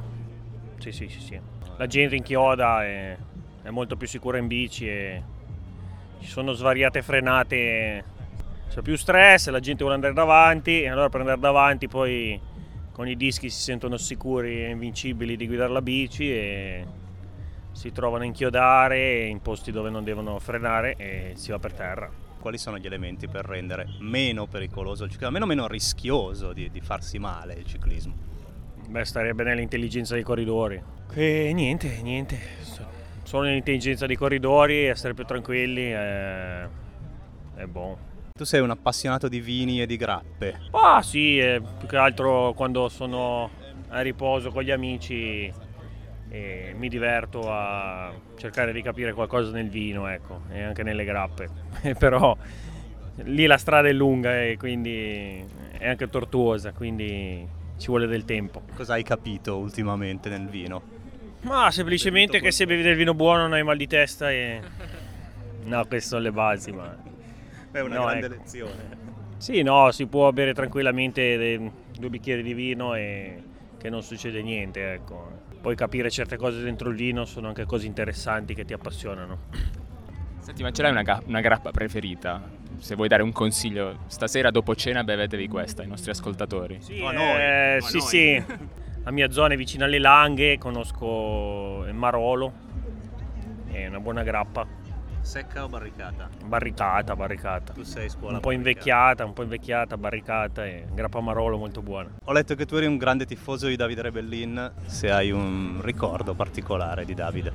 La gente inchioda, è molto più sicura in bici e ci sono svariate frenate, c'è più stress, la gente vuole andare davanti e allora per andare davanti poi con i dischi si sentono sicuri e invincibili di guidare la bici e si trovano a inchiodare in posti dove non devono frenare e si va per terra. Quali sono gli elementi per rendere meno pericoloso il ciclismo, meno rischioso di farsi male il ciclismo? Beh, starebbe nell'intelligenza dei corridori. E niente. Solo nell'intelligenza dei corridori, essere più tranquilli è buono. Tu sei un appassionato di vini e di grappe. Ah sì, più che altro quando sono a riposo con gli amici mi diverto a cercare di capire qualcosa nel vino, ecco, e anche nelle grappe. Però lì la strada è lunga e quindi è anche tortuosa, quindi ci vuole del tempo. Cosa hai capito ultimamente nel vino? Ma semplicemente che se bevi del vino buono non hai mal di testa e... No, queste sono le basi, ma... È una grande lezione. Sì, no, si può bere tranquillamente 2 bicchieri di vino e che non succede niente, ecco. Poi capire certe cose dentro il vino sono anche cose interessanti che ti appassionano. Senti, ma ce l'hai una grappa preferita? Se vuoi dare un consiglio, stasera dopo cena bevetevi questa ai nostri ascoltatori. Sì, sì. La mia zona è vicino alle Langhe, conosco il Marolo, è una buona grappa. Secca o barricata? Barricata. Tu sei scuola un po' invecchiata, barricata e grappa Marolo molto buona. Ho letto che tu eri un grande tifoso di Davide Rebellin, se hai un ricordo particolare di Davide.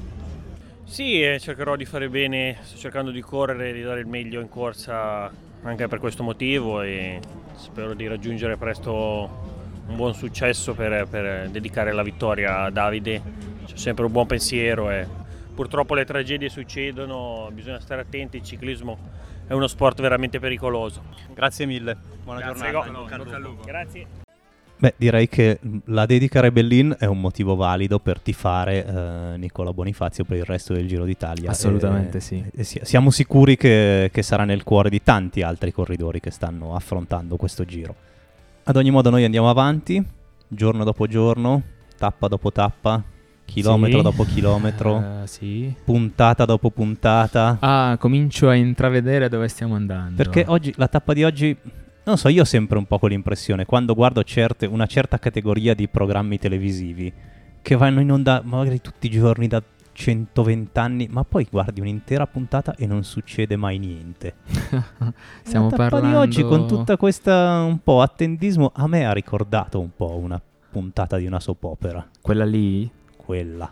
Sì, cercherò di fare bene, sto cercando di correre, di dare il meglio in corsa anche per questo motivo e spero di raggiungere presto un buon successo per dedicare la vittoria a Davide. C'è sempre un buon pensiero e purtroppo le tragedie succedono, bisogna stare attenti, il ciclismo è uno sport veramente pericoloso. Grazie mille, buona giornata. Bocca al lupo. Grazie. Beh, direi che la dedica a Rebellin è un motivo valido per tifare Nicola Bonifazio per il resto del Giro d'Italia. Assolutamente sì. Siamo sicuri che sarà nel cuore di tanti altri corridori che stanno affrontando questo Giro. Ad ogni modo noi andiamo avanti, giorno dopo giorno, tappa dopo tappa, chilometro dopo chilometro, puntata dopo puntata. Comincio a intravedere dove stiamo andando. Perché oggi, la tappa di oggi, non so, io ho sempre un po' quell'impressione, quando guardo una certa categoria di programmi televisivi, che vanno in onda magari tutti i giorni da 120 anni, ma poi guardi un'intera puntata e non succede mai niente. Stiamo la tappa parlando di oggi con tutta questa un po' attendismo a me ha ricordato un po' una puntata di una soap opera. Quella lì? Quella.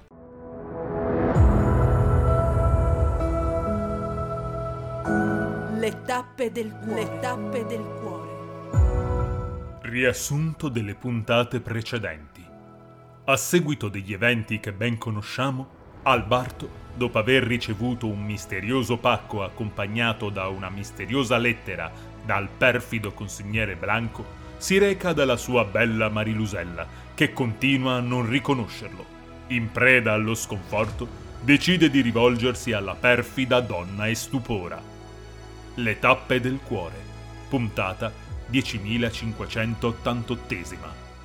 Le tappe del cuore. Riassunto delle puntate precedenti. A seguito degli eventi che ben conosciamo, Alberto, dopo aver ricevuto un misterioso pacco accompagnato da una misteriosa lettera dal perfido consigliere Blanco, si reca dalla sua bella Marilusella, che continua a non riconoscerlo. In preda allo sconforto, decide di rivolgersi alla perfida donna Estupora. Le tappe del cuore, puntata 10.588.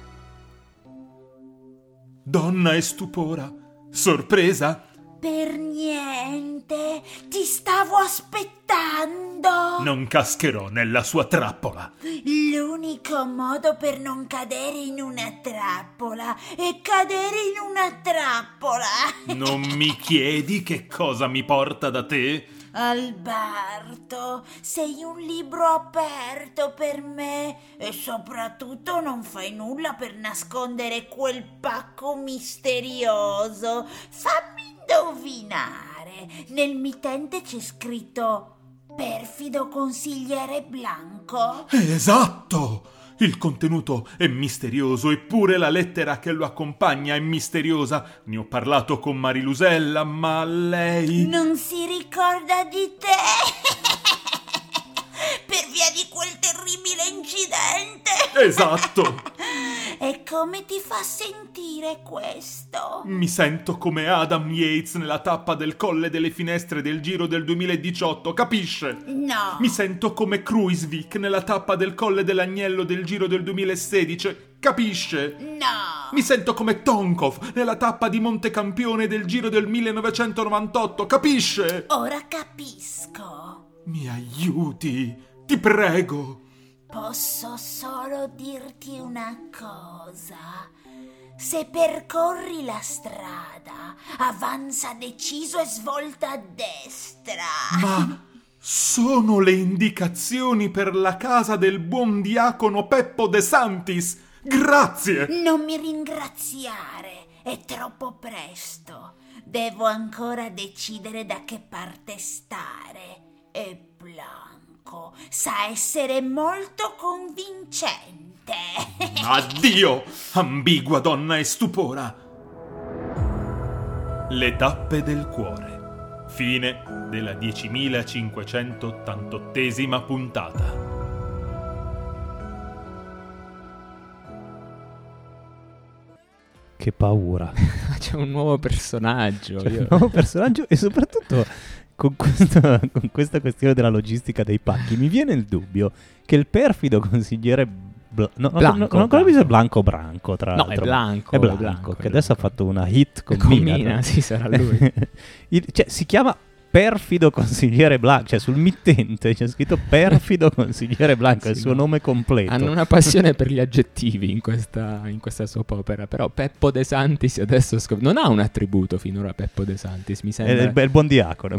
Donna Estupora, sorpresa? Per niente, ti stavo aspettando. Non cascherò nella sua trappola. L'unico modo per non cadere in una trappola è cadere in una trappola. Non mi chiedi che cosa mi porta da te? Alberto, sei un libro aperto per me e soprattutto non fai nulla per nascondere quel pacco misterioso. Fammi indovinare, nel mittente c'è scritto perfido consigliere Blanco? Esatto! Il contenuto è misterioso, eppure la lettera che lo accompagna è misteriosa. Ne ho parlato con Marilusella, ma lei... Non si ricorda di te? Per via di quel terribile incidente? Esatto! E come ti fa sentire questo? Mi sento come Adam Yates nella tappa del Colle delle Finestre del Giro del 2018, capisce? No. Mi sento come Kruijswijk nella tappa del Colle dell'Agnello del Giro del 2016, capisce? No. Mi sento come Tonkov nella tappa di Montecampione del Giro del 1998, capisce? Ora capisco. Mi aiuti, ti prego. Posso solo dirti una cosa. Se percorri la strada, avanza deciso e svolta a destra. Ma sono le indicazioni per la casa del buon diacono Peppo De Santis. Grazie! Non mi ringraziare, è troppo presto. Devo ancora decidere da che parte stare. E Blanco sa essere molto convincente. Addio, ambigua donna e stupora. Le tappe del cuore. Fine della 10.588esima puntata. Che paura. C'è un nuovo personaggio. C'è un nuovo personaggio e soprattutto con questa questione della logistica dei pacchi mi viene il dubbio che il perfido consigliere Blanco, non ho ancora visto Blanco Branco, tra No, l'altro. è Blanco. È Blanco, che adesso ha fatto una hit con Mina. Sì, sarà lui. Cioè, si chiama perfido consigliere Blanco, cioè sul mittente c'è scritto perfido consigliere Blanco, Sì, è il suo nome completo. Hanno una passione per gli aggettivi in questa soap opera, però Peppo De Santis adesso non ha un attributo finora Peppo De Santis, mi sembra. È il buon diacono.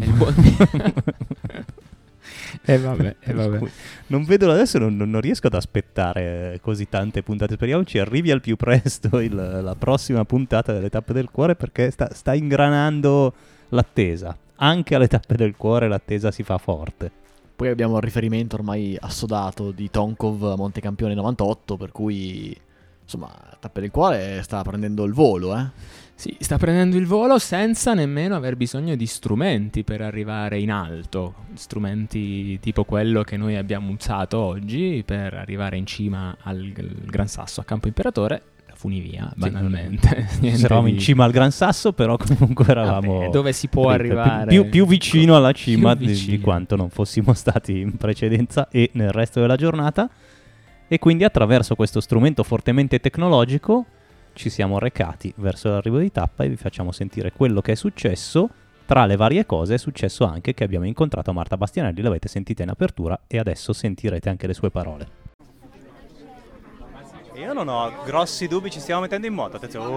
Vabbè. Non vedo adesso, non riesco ad aspettare così tante puntate. Speriamo ci arrivi al più presto la prossima puntata delle tappe del cuore, perché sta ingranando l'attesa. Anche alle tappe del cuore l'attesa si fa forte. Poi abbiamo il riferimento ormai assodato di Tonkov Montecampione 98, per cui insomma tappe del cuore sta prendendo il volo, Sì, sta prendendo il volo senza nemmeno aver bisogno di strumenti per arrivare in alto. Strumenti tipo quello che noi abbiamo usato oggi per arrivare in cima al Gran Sasso a Campo Imperatore. La funivia, banalmente. Eravamo in cima al Gran Sasso, però comunque eravamo dove si può arrivare più vicino alla cima più vicino. di quanto non fossimo stati in precedenza e nel resto della giornata. E quindi attraverso questo strumento fortemente tecnologico ci siamo recati verso l'arrivo di tappa e vi facciamo sentire quello che è successo. Tra le varie cose è successo anche che abbiamo incontrato Marta Bastianelli, l'avete sentita in apertura e adesso sentirete anche le sue parole. Io non ho grossi dubbi, ci stiamo mettendo in moto, attenzione.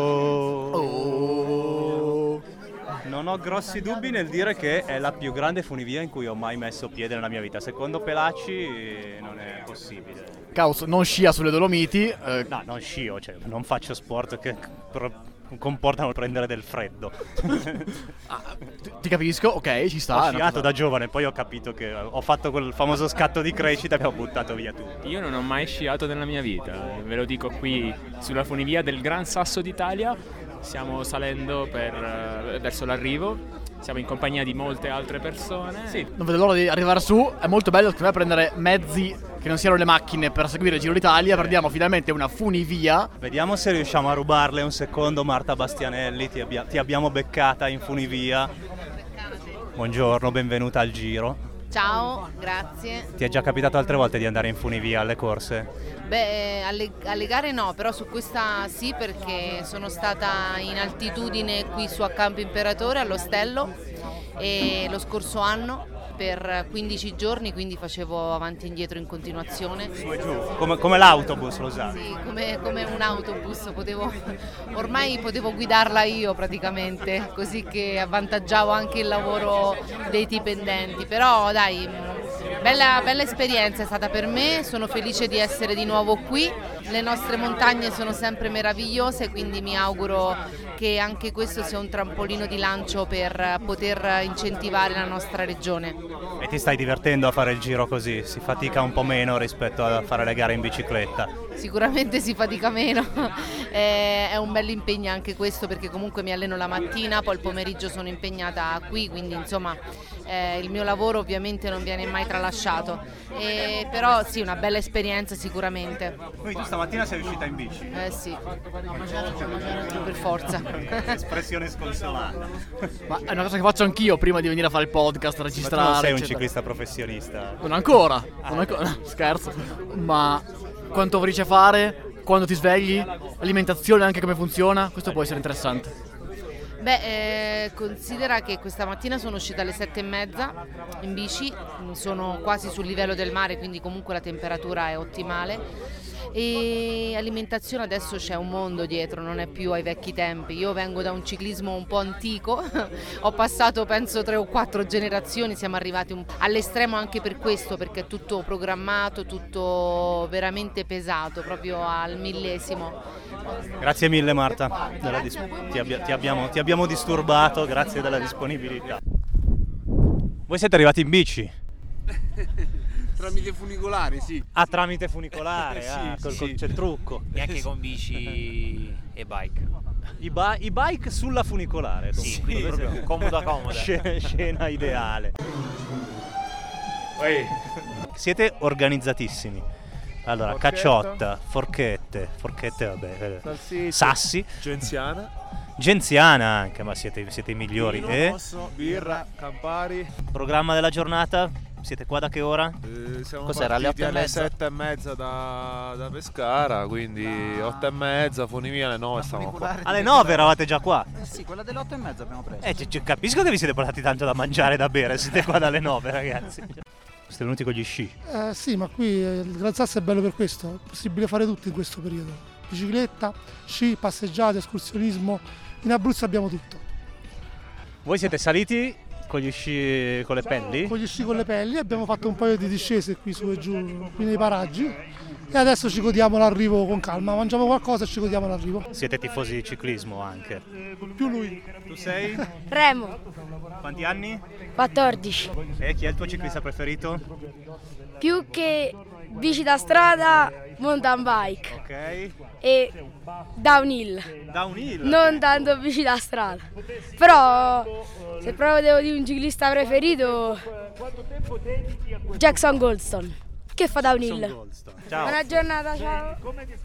Non ho grossi dubbi nel dire che è la più grande funivia in cui ho mai messo piede nella mia vita. Secondo Pelacci non è possibile. Caos non scia sulle Dolomiti. No, non scio, cioè non faccio sport che comportano prendere del freddo. Ti capisco, ok, ci sta. Ho sciato da giovane, poi ho capito che ho fatto quel famoso scatto di crescita e ho buttato via tutto. Io non ho mai sciato nella mia vita, ve lo dico qui sulla funivia del Gran Sasso d'Italia. Stiamo salendo verso l'arrivo. Siamo in compagnia di molte altre persone. Sì, non vedo l'ora di arrivare su. È molto bello secondo me prendere mezzi che non siano le macchine per seguire il Giro d'Italia. Prendiamo finalmente una funivia. Vediamo se riusciamo a rubarle un secondo. Marta Bastianelli, ti abbiamo beccata in funivia. Buongiorno, benvenuta al Giro. Ciao, grazie. Ti è già capitato altre volte di andare in funivia alle corse? Beh, alle gare no, però su questa sì, perché sono stata in altitudine qui su a Campo Imperatore, all'Ostello, e lo scorso anno per 15 giorni, quindi facevo avanti e indietro in continuazione. Su e giù, come l'autobus, lo usavi? Sì, come un autobus, ormai potevo guidarla io praticamente, così che avvantaggiavo anche il lavoro dei dipendenti, però dai, bella esperienza è stata per me, sono felice di essere di nuovo qui, le nostre montagne sono sempre meravigliose, quindi mi auguro che anche questo sia un trampolino di lancio per poter incentivare la nostra regione. E ti stai divertendo a fare il Giro così? Si fatica un po' meno rispetto a fare le gare in bicicletta? Sicuramente si fatica meno, è un bel impegno anche questo, perché comunque mi alleno la mattina, poi il pomeriggio sono impegnata qui, quindi insomma il mio lavoro ovviamente non viene mai tralasciato lasciato. Però sì, una bella esperienza sicuramente. Quindi tu stamattina sei uscita in bici? Sì, per forza. Espressione sconsolata. Ma è una cosa che faccio anch'io prima di venire a fare il podcast, a registrare. Ma tu non sei un eccetera. ciclista professionista? Non ancora. No, scherzo. Ma quanto vorrei fare? Quando ti svegli? L'alimentazione anche come funziona? Questo può essere interessante. Considera che questa mattina sono uscita alle 7:30 in bici, sono quasi sul livello del mare, quindi comunque la temperatura è ottimale. E alimentazione, adesso c'è un mondo dietro, non è più ai vecchi tempi. Io vengo da un ciclismo un po' antico, ho passato penso 3 o 4 generazioni, siamo arrivati all'estremo anche per questo, perché è tutto programmato, tutto veramente pesato, proprio al millesimo. Grazie mille Marta, ti abbiamo disturbato, grazie della disponibilità. Voi siete arrivati in bici? Tramite funicolare, sì. Ah, tramite funicolare, sì. c'è il trucco. E anche con bici e bike. I bike sulla funicolare. Sì, quindi proprio comoda. Scena ideale. Siete organizzatissimi. Allora, Forchetta. cacciotta, forchette, vabbè, Salsiccia. sassi, genziana anche, ma siete i migliori. Vino, E rosso, birra, Campari. programma della giornata? Siete qua da che ora? Siamo Cos'era, alle partiti 8:30? alle 7:30 da Pescara, quindi 8:30, Fonivia alle 9 stavamo qua. Alle 9 eravate già qua? Sì, quella delle 8:30 abbiamo preso. Capisco che vi siete portati tanto da mangiare e da bere, siete qua dalle 9 ragazzi. Siete venuti con gli sci? Sì, ma qui il Gran Sasso è bello per questo, è possibile fare tutto in questo periodo. Bicicletta, sci, passeggiate, escursionismo, in Abruzzo abbiamo tutto. Voi siete saliti con gli sci con le pelli? Con gli sci con le pelli, abbiamo fatto un paio di discese qui su e giù, qui nei paraggi, e adesso ci godiamo l'arrivo con calma, mangiamo qualcosa e ci godiamo l'arrivo. Siete tifosi di ciclismo anche? Più lui. Tu sei? Remo. Quanti anni? 14. E chi è il tuo ciclista preferito? Più che bici da strada, mountain bike. Ok. E downhill. Downhill? Non tanto bici da strada. Però se proprio devo dire un ciclista preferito, Jackson Goldstone, che fa downhill. Ciao. Buona giornata, ciao.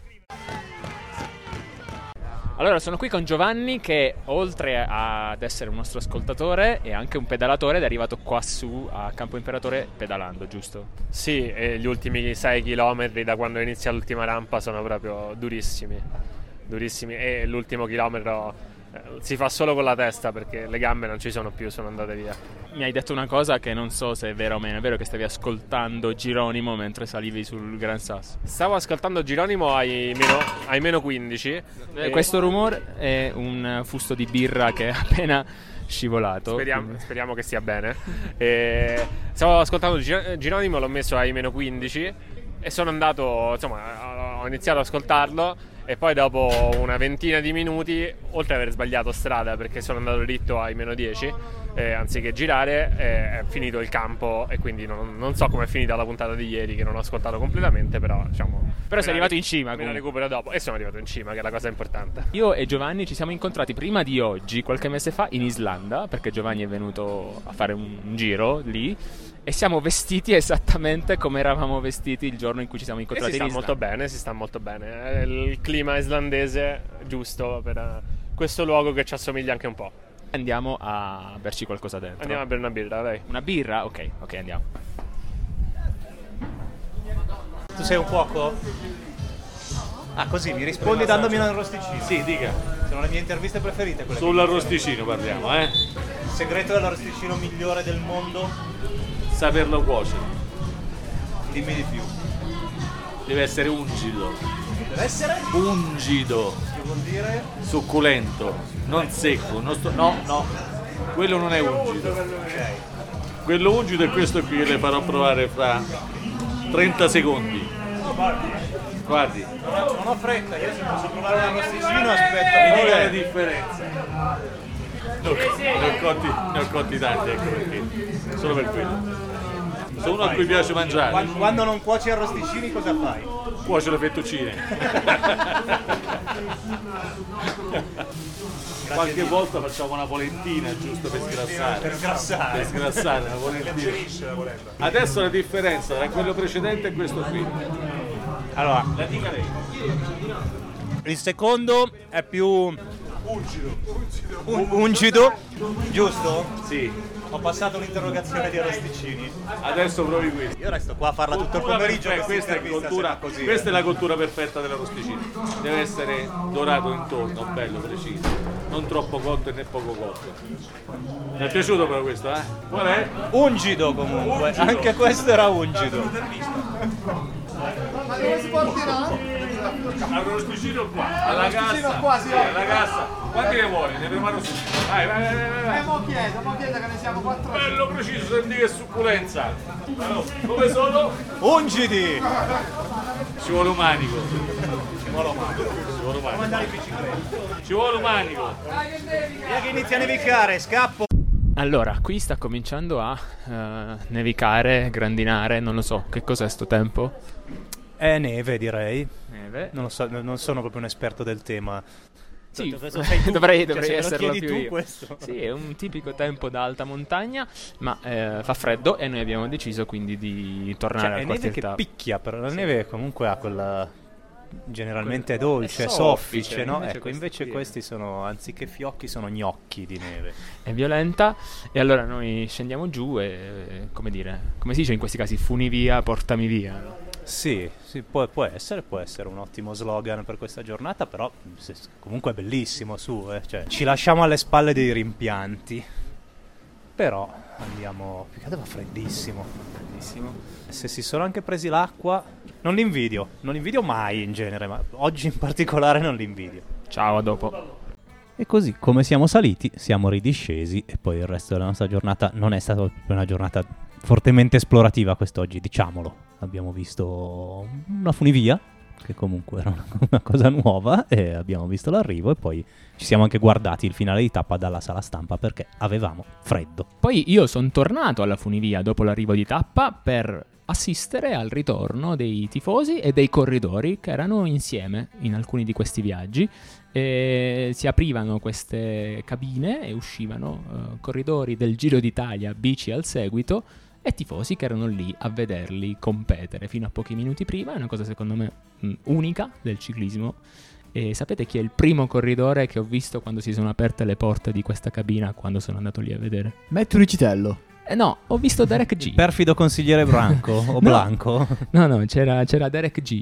Allora, sono qui con Giovanni che oltre ad essere un nostro ascoltatore è anche un pedalatore ed è arrivato qua su a Campo Imperatore pedalando, giusto? Sì, e gli ultimi 6 chilometri da quando inizia l'ultima rampa sono proprio durissimi e l'ultimo chilometro si fa solo con la testa perché le gambe non ci sono più, sono andate via. Mi hai detto una cosa che non so se è vera o meno, è vero che stavi ascoltando Geronimo mentre salivi sul Gran Sasso? Stavo ascoltando Geronimo ai meno 15. Questo rumore è un fusto di birra che è appena scivolato. Speriamo che stia bene. Stavo ascoltando Geronimo, l'ho messo ai meno 15 e sono andato, insomma, ho iniziato ad ascoltarlo. E poi dopo una ventina di minuti, oltre ad aver sbagliato strada perché sono andato dritto ai meno 10, anziché girare, è finito il campo e quindi non so com'è finita la puntata di ieri che non ho ascoltato completamente, però diciamo... Però sei arrivato in cima. Me la recupero dopo e sono arrivato in cima, che è la cosa importante. Io e Giovanni ci siamo incontrati prima di oggi, qualche mese fa, in Islanda, perché Giovanni è venuto a fare un giro lì. E siamo vestiti esattamente come eravamo vestiti il giorno in cui ci siamo incontrati. Si sta molto bene. È il clima islandese giusto per questo luogo che ci assomiglia anche un po'. Andiamo a berci qualcosa dentro. Andiamo a bere una birra, dai. Una birra? Ok, andiamo. Tu sei un cuoco? Ah, così mi rispondi dandomi un arrosticino? Sì, dica. Sono le mie interviste preferite quelle. Sull'arrosticino parliamo, Il segreto dell'arrosticino migliore del mondo? Saperlo cuocere. Dimmi di più. Deve essere ungido. Deve essere? Ungido. Che vuol dire? Succulento, non secco. No. Quello non è ungido. Ok. Quello ungido è questo qui che le farò provare fra 30 secondi. Guardi. Non ho fretta, io se posso provare un arrosticino aspetta. Mi dica la differenza. Ne ho cotti tanti, ecco perché. Solo per quello. Sono uno a cui piace mangiare. Quando non cuoci arrosticini cosa fai? Cuocio le fettuccine. Qualche volta facciamo una polentina giusto per sgrassare. Per sgrassare. Per sgrassare una polentina. Adesso la differenza tra quello precedente e questo qui. Allora, La dica lei. il secondo è più ungido, giusto? Sì. Ho passato l'interrogazione di Arosticini. Adesso provi questo. Io resto qua a farla tutto il pomeriggio. Questa è la cottura perfetta dell'arrosticino. Deve essere dorato intorno, bello preciso. Non troppo cotto e né poco cotto. Mi è piaciuto però questo, eh? Qual è? Ungido comunque. Ungido. Anche questo era ungido. Ma dove si porterà? L'arrosticino qua, alla cassa. Qua, sì, alla cassa. Quanti ne vuole? Ne preparo su. Vai. Mo chiede che ne siamo 4. Bello preciso, senti che succulenza. Allora, come sono? Ungidi! Ci vuole un manico. Ci vuole un manico. Come andare in bicicletta? Ci vuole un manico. Via che inizia a nevicare, scappo! Allora, qui sta cominciando a nevicare, grandinare, non lo so, che cos'è sto tempo? È neve, direi. Neve. Non lo so, non sono proprio un esperto del tema. Sì, Tu, dovrei cioè, se me lo esserlo chiedi più tu io. questo. Sì, è un tipico tempo da alta montagna, ma fa freddo e noi abbiamo deciso quindi di tornare al È neve che quartier picchia, però la neve comunque ha quella generalmente è dolce, è è soffice, soffice, no? invece Ecco, invece qui questi sono, anziché fiocchi, sono gnocchi di neve. è violenta, e allora noi scendiamo giù e, come si dice in questi casi, funi via, portami via, no? Sì, può essere un ottimo slogan per questa giornata, però comunque è bellissimo su, cioè, ci lasciamo alle spalle dei rimpianti, però andiamo, più che altro va freddissimo. Se si sono anche presi l'acqua, non li invidio mai in genere, ma oggi in particolare non li invidio. Ciao, a dopo. E così, come siamo saliti, siamo ridiscesi, e poi il resto della nostra giornata non è stata proprio una giornata fortemente esplorativa quest'oggi, diciamolo. Abbiamo visto una funivia, che comunque era una cosa nuova, e abbiamo visto l'arrivo, e poi ci siamo anche guardati il finale di tappa dalla sala stampa perché avevamo freddo. Poi io sono tornato alla funivia dopo l'arrivo di tappa per assistere al ritorno dei tifosi e dei corridori che erano insieme in alcuni di questi viaggi, e si aprivano queste cabine e uscivano corridori del Giro d'Italia, bici al seguito, e tifosi che erano lì a vederli competere fino a pochi minuti prima. È una cosa secondo me unica del ciclismo. E sapete chi è il primo corridore che ho visto quando si sono aperte le porte di questa cabina, quando sono andato lì a vedere? Matteo Ricitello. No, ho visto Derek G. Perfido consigliere Branco o No. Blanco? No, c'era Derek G.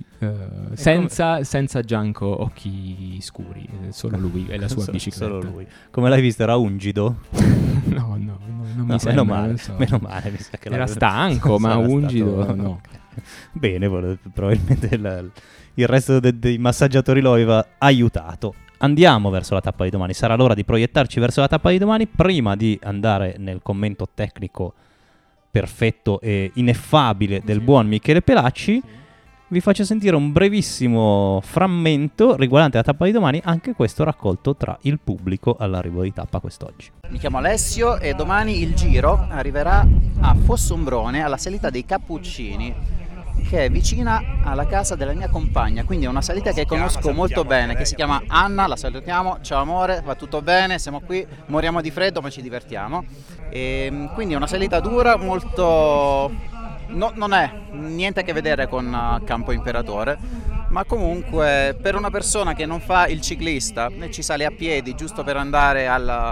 Senza Gianco occhi scuri, solo lui e la sua bicicletta. Solo lui. Come l'hai visto? Era ungido? No, non mi sembra. Meno male, mi sa che era stanco, ma ungido no. Bene, probabilmente il resto dei massaggiatori lo aveva aiutato. Andiamo verso la tappa di domani, sarà l'ora di proiettarci verso la tappa di domani. Prima di andare nel commento tecnico perfetto e ineffabile del buon Michele Pelacci, vi faccio sentire un brevissimo frammento riguardante la tappa di domani, anche questo raccolto tra il pubblico all'arrivo di tappa quest'oggi. Mi chiamo Alessio e domani il Giro arriverà a Fossombrone, alla salita dei Cappuccini, che è vicina alla casa della mia compagna, quindi è una salita che conosco molto bene, che si chiama Anna. La salutiamo, ciao amore, va tutto bene, siamo qui, moriamo di freddo ma ci divertiamo, e quindi è una salita dura, molto... non è niente a che vedere con Campo Imperatore, ma comunque per una persona che non fa il ciclista e ci sale a piedi giusto per andare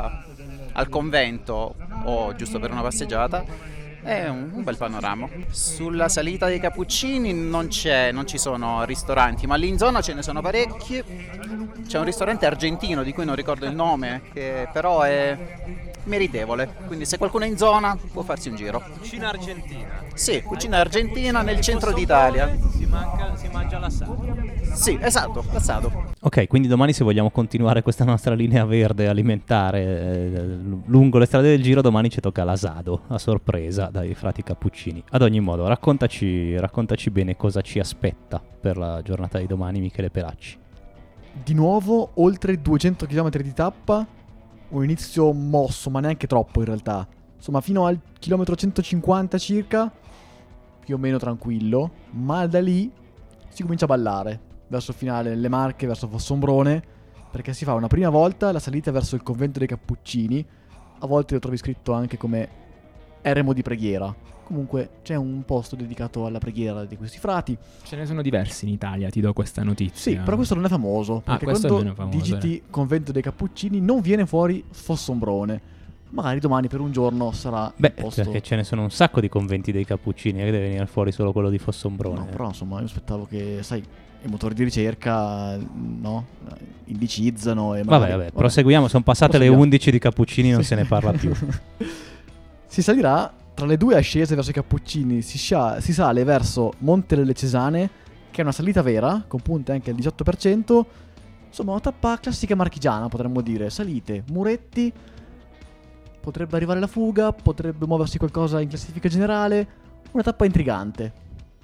al convento o giusto per una passeggiata, è un bel panorama. Sulla salita dei Cappuccini non ci sono ristoranti, ma lì in zona ce ne sono parecchi. C'è un ristorante argentino di cui non ricordo il nome, che però è meritevole, quindi se qualcuno è in zona può farsi un giro. Cucina argentina. Sì, cucina argentina nel centro d'Italia. Si mangia l'assato. Sì, esatto, l'assato. Ok, quindi domani, se vogliamo continuare questa nostra linea verde alimentare lungo le strade del Giro, domani ci tocca l'asado, a sorpresa, dai frati Cappuccini. Ad ogni modo, raccontaci bene cosa ci aspetta per la giornata di domani, Michele Pelacci. Di nuovo, oltre 200 km di tappa, un inizio mosso, ma neanche troppo in realtà. Insomma, fino al chilometro 150 circa, più o meno tranquillo, ma da lì si comincia a ballare. verso il finale le Marche, verso Fossombrone, perché si fa una prima volta la salita verso il convento dei Cappuccini, a volte lo trovi scritto anche come eremo di preghiera. Comunque c'è un posto dedicato alla preghiera di questi frati. Ce ne sono diversi in Italia, ti do questa notizia. Sì, però questo non è famoso, perché questo quando è famoso, digiti convento dei Cappuccini non viene fuori Fossombrone. Magari domani per un giorno sarà il posto. Perché ce ne sono un sacco di conventi dei Cappuccini, che deve venire fuori solo quello di Fossombrone. No, però insomma io aspettavo che, sai, i motori di ricerca, no, indicizzano e magari... Vabbè, proseguiamo, sono passate le 11 di Cappuccini, non se ne parla più. Si salirà tra le due ascese verso i Cappuccini, si sale verso Monte delle Cesane, che è una salita vera, con punte anche al 18%. Insomma, una tappa classica marchigiana, potremmo dire. Salite, muretti, potrebbe arrivare la fuga, potrebbe muoversi qualcosa in classifica generale. Una tappa intrigante.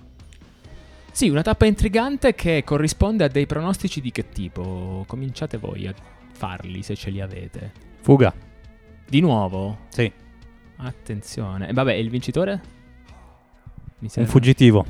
Sì, una tappa intrigante che corrisponde a dei pronostici di che tipo? Cominciate voi a farli, se ce li avete. Fuga. Di nuovo? Sì. Attenzione. Vabbè, il vincitore? Un fuggitivo.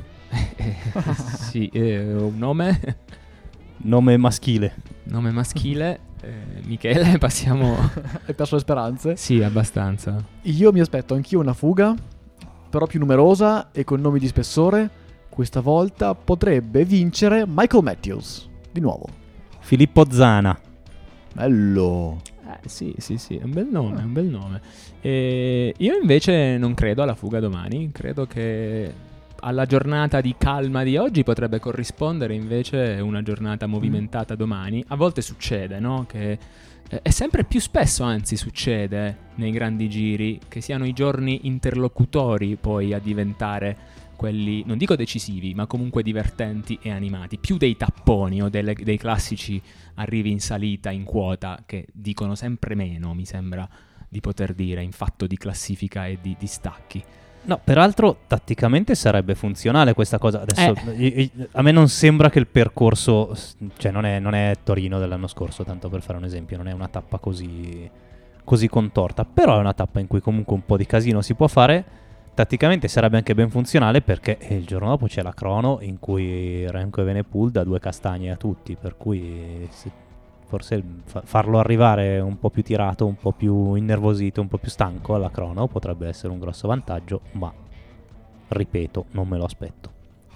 Sì, un nome? Nome maschile. Nome maschile. Michele, passiamo... Hai perso le speranze? Sì, abbastanza. Io mi aspetto anch'io una fuga, però più numerosa e con nomi di spessore. Questa volta potrebbe vincere Michael Matthews. Di nuovo. Filippo Zana. Bello. Sì, è un bel nome, io invece non credo alla fuga domani. Credo che alla giornata di calma di oggi potrebbe corrispondere invece una giornata movimentata domani. A volte succede, no? Che è sempre più spesso, anzi succede nei grandi giri, che siano i giorni interlocutori poi a diventare quelli, non dico decisivi, ma comunque divertenti e animati, più dei tapponi o dei classici arrivi in salita, in quota, che dicono sempre meno, mi sembra di poter dire, in fatto di classifica e di stacchi. No, peraltro tatticamente sarebbe funzionale questa cosa. Adesso a me non sembra che il percorso, cioè non è Torino dell'anno scorso, tanto per fare un esempio, non è una tappa così contorta, però è una tappa in cui comunque un po' di casino si può fare. Tatticamente sarebbe anche ben funzionale, perché il giorno dopo c'è la crono in cui Remco Evenepoel dà 2 castagne a tutti, per cui forse farlo arrivare un po' più tirato, un po' più innervosito, un po' più stanco alla crono potrebbe essere un grosso vantaggio, ma ripeto, non me lo aspetto.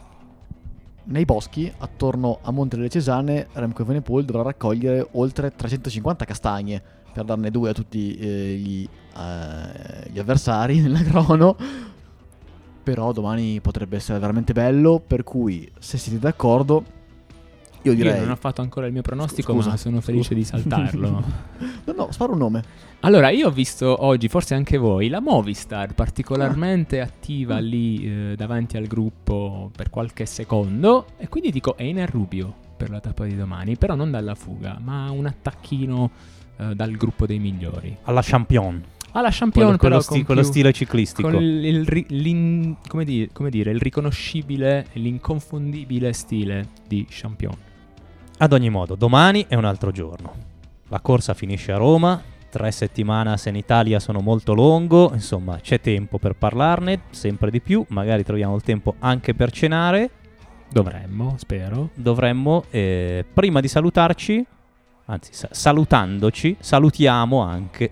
Nei boschi, attorno a Monte delle Cesane, Remco Evenepoel dovrà raccogliere oltre 350 castagne per darne 2 a tutti gli avversari nella crono. Però domani potrebbe essere veramente bello, per cui se siete d'accordo io direi... Io non ho fatto ancora il mio pronostico, ma sono felice di saltarlo. No, sparo un nome. Allora, io ho visto oggi, forse anche voi, la Movistar particolarmente attiva lì davanti al gruppo per qualche secondo, e quindi dico Einer Rubio per la tappa di domani, però non dalla fuga, ma un attacchino dal gruppo dei migliori. Alla Champion. Alla Champion, però con lo stile ciclistico. Con come dire, il riconoscibile e l'inconfondibile stile di Champion. Ad ogni modo, domani è un altro giorno. La corsa finisce a Roma, 3 settimane in Italia sono molto lungo, insomma c'è tempo per parlarne, sempre di più, magari troviamo il tempo anche per cenare. Dovremmo, spero. Prima di salutarci, anzi salutandoci, salutiamo anche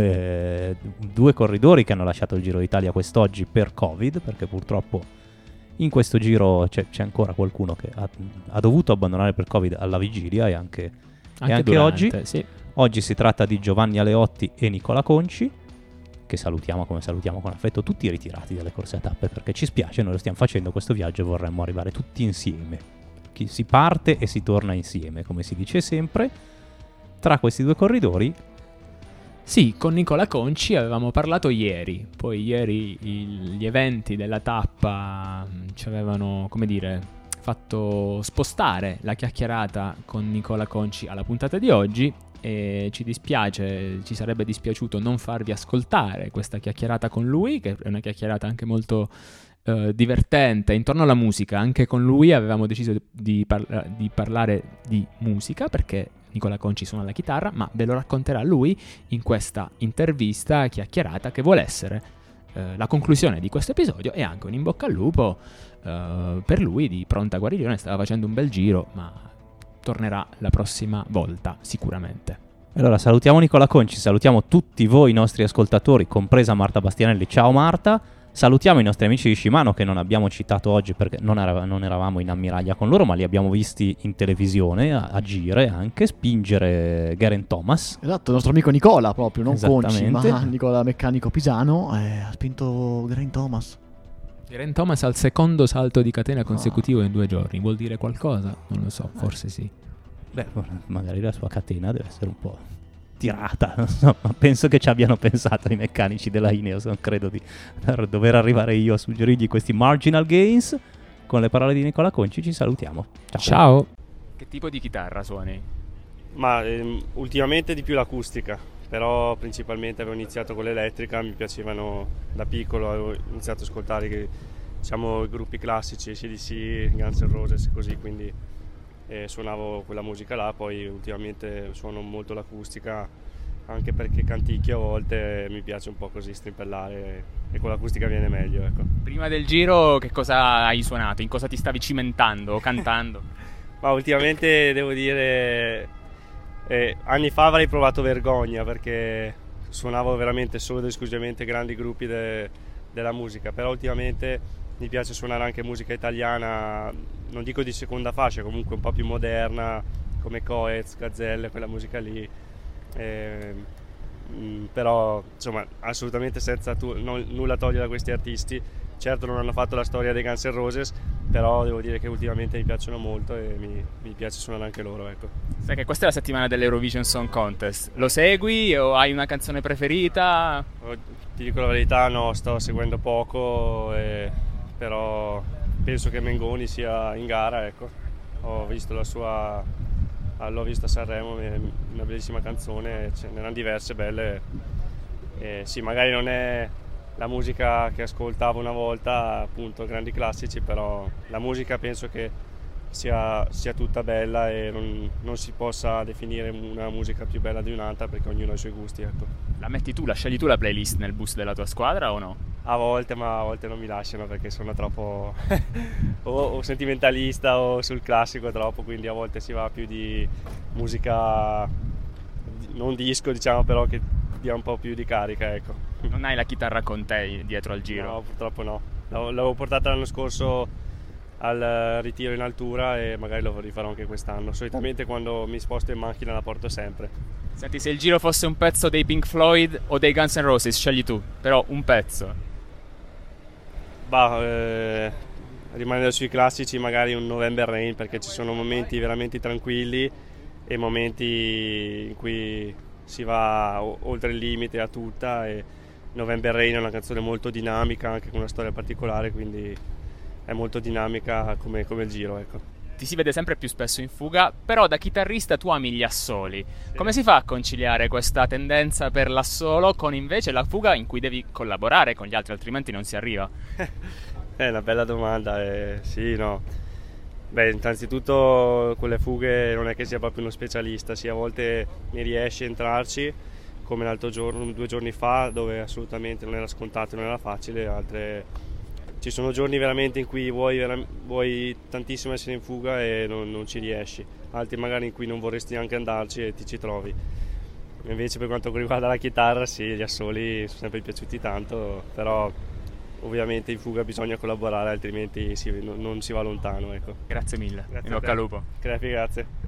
due corridori che hanno lasciato il Giro d'Italia quest'oggi per Covid, perché purtroppo in questo giro c'è ancora qualcuno che ha dovuto abbandonare per Covid alla vigilia e anche durante, oggi. Sì. Oggi si tratta di Giovanni Aleotti e Nicola Conci, che salutiamo come salutiamo con affetto tutti i ritirati dalle corse a tappe, perché ci spiace, noi lo stiamo facendo questo viaggio e vorremmo arrivare tutti insieme. Si parte e si torna insieme, come si dice sempre. Tra questi due corridori, sì, con Nicola Conci avevamo parlato ieri. Poi ieri gli eventi della tappa ci avevano, come dire, fatto spostare la chiacchierata con Nicola Conci alla puntata di oggi, e ci dispiace, ci sarebbe dispiaciuto non farvi ascoltare questa chiacchierata con lui, che è una chiacchierata anche molto divertente intorno alla musica. Anche con lui avevamo deciso di parlare di musica, perché Nicola Conci suona la chitarra, ma ve lo racconterà lui in questa intervista chiacchierata, che vuole essere la conclusione di questo episodio e anche un in bocca al lupo per lui di pronta guarigione. Stava facendo un bel giro, ma tornerà la prossima volta, sicuramente. Allora salutiamo Nicola Conci, salutiamo tutti voi nostri ascoltatori, compresa Marta Bastianelli. Ciao Marta. Salutiamo i nostri amici di Shimano che non abbiamo citato oggi perché non eravamo in ammiraglia con loro, ma li abbiamo visti in televisione agire anche, spingere Geraint Thomas. Esatto, il nostro amico Nicola proprio, non Conci, Esattamente. ma Nicola Meccanico Pisano ha spinto Geraint Thomas. Geraint Thomas al secondo salto di catena consecutivo in 2 giorni, vuol dire qualcosa? Non lo so, forse sì. Beh, magari la sua catena deve essere un po' tirata, non so, ma penso che ci abbiano pensato i meccanici della Ineos, non credo di dover arrivare io a suggerirgli questi marginal gains. Con le parole di Nicola Conci ci salutiamo. Ciao. Che tipo di chitarra suoni? Ma ultimamente di più l'acustica, però principalmente avevo iniziato con l'elettrica, mi piacevano da piccolo, avevo iniziato ad ascoltare i gruppi classici, AC/DC, Guns N' Roses e così, quindi suonavo quella musica là. Poi ultimamente suono molto l'acustica, anche perché canticchio a volte, mi piace un po' così strimpellare e con l'acustica viene meglio, ecco. Prima del giro che cosa hai suonato? In cosa ti stavi cimentando o cantando? Ma ultimamente devo dire, anni fa avrei provato Vergogna, perché suonavo veramente solo ed esclusivamente grandi gruppi della musica, però ultimamente mi piace suonare anche musica italiana, non dico di seconda fascia, comunque un po' più moderna, come Coez, Gazzelle, quella musica lì. Però insomma assolutamente senza nulla togliere da questi artisti. Certo non hanno fatto la storia dei Guns N' Roses, però devo dire che ultimamente mi piacciono molto e mi piace suonare anche loro, ecco. Sai che questa è la settimana dell'Eurovision Song Contest, lo segui o hai una canzone preferita? Ti dico la verità, no, sto seguendo poco, però penso che Mengoni sia in gara, ecco. Ho visto l'ho visto a Sanremo, una bellissima canzone, ce n'erano diverse belle. Sì, magari non è la musica che ascoltavo una volta, appunto grandi classici, però la musica penso che sia tutta bella e non si possa definire una musica più bella di un'altra, perché ognuno ha i suoi gusti, ecco. La metti tu, la scegli tu la playlist nel bus della tua squadra o no? A volte, ma a volte non mi lasciano perché sono troppo o sentimentalista o sul classico troppo, quindi a volte si va più di musica non disco, diciamo, però che dia un po' più di carica, ecco. Non hai la chitarra con te dietro al giro? No, purtroppo no. L'avevo portata l'anno scorso al ritiro in altura e magari lo rifarò anche quest'anno. Solitamente quando mi sposto in macchina la porto sempre. Senti, se il giro fosse un pezzo dei Pink Floyd o dei Guns N' Roses, scegli tu, però un pezzo. Rimanendo sui classici, magari un November Rain, perché ci sono momenti veramente tranquilli e momenti in cui si va oltre il limite a tutta, e November Rain è una canzone molto dinamica, anche con una storia particolare, quindi è molto dinamica come il giro, ecco. Ti si vede sempre più spesso in fuga, però da chitarrista tu ami gli assoli. Sì. Come si fa a conciliare questa tendenza per l'assolo con invece la fuga in cui devi collaborare con gli altri, altrimenti non si arriva? È una bella domanda, sì, no. Beh, innanzitutto con le fughe non è che sia proprio uno specialista, sì, a volte mi riesce a entrarci, come l'altro giorno, 2 giorni fa, dove assolutamente non era scontato, non era facile, altre... Ci sono giorni veramente in cui vuoi tantissimo essere in fuga e non ci riesci, altri magari in cui non vorresti neanche andarci e ti ci trovi. Invece per quanto riguarda la chitarra, sì, gli assoli sono sempre piaciuti tanto, però ovviamente in fuga bisogna collaborare, altrimenti non si va lontano, ecco. Grazie mille, Grazie in bocca al lupo. Grazie.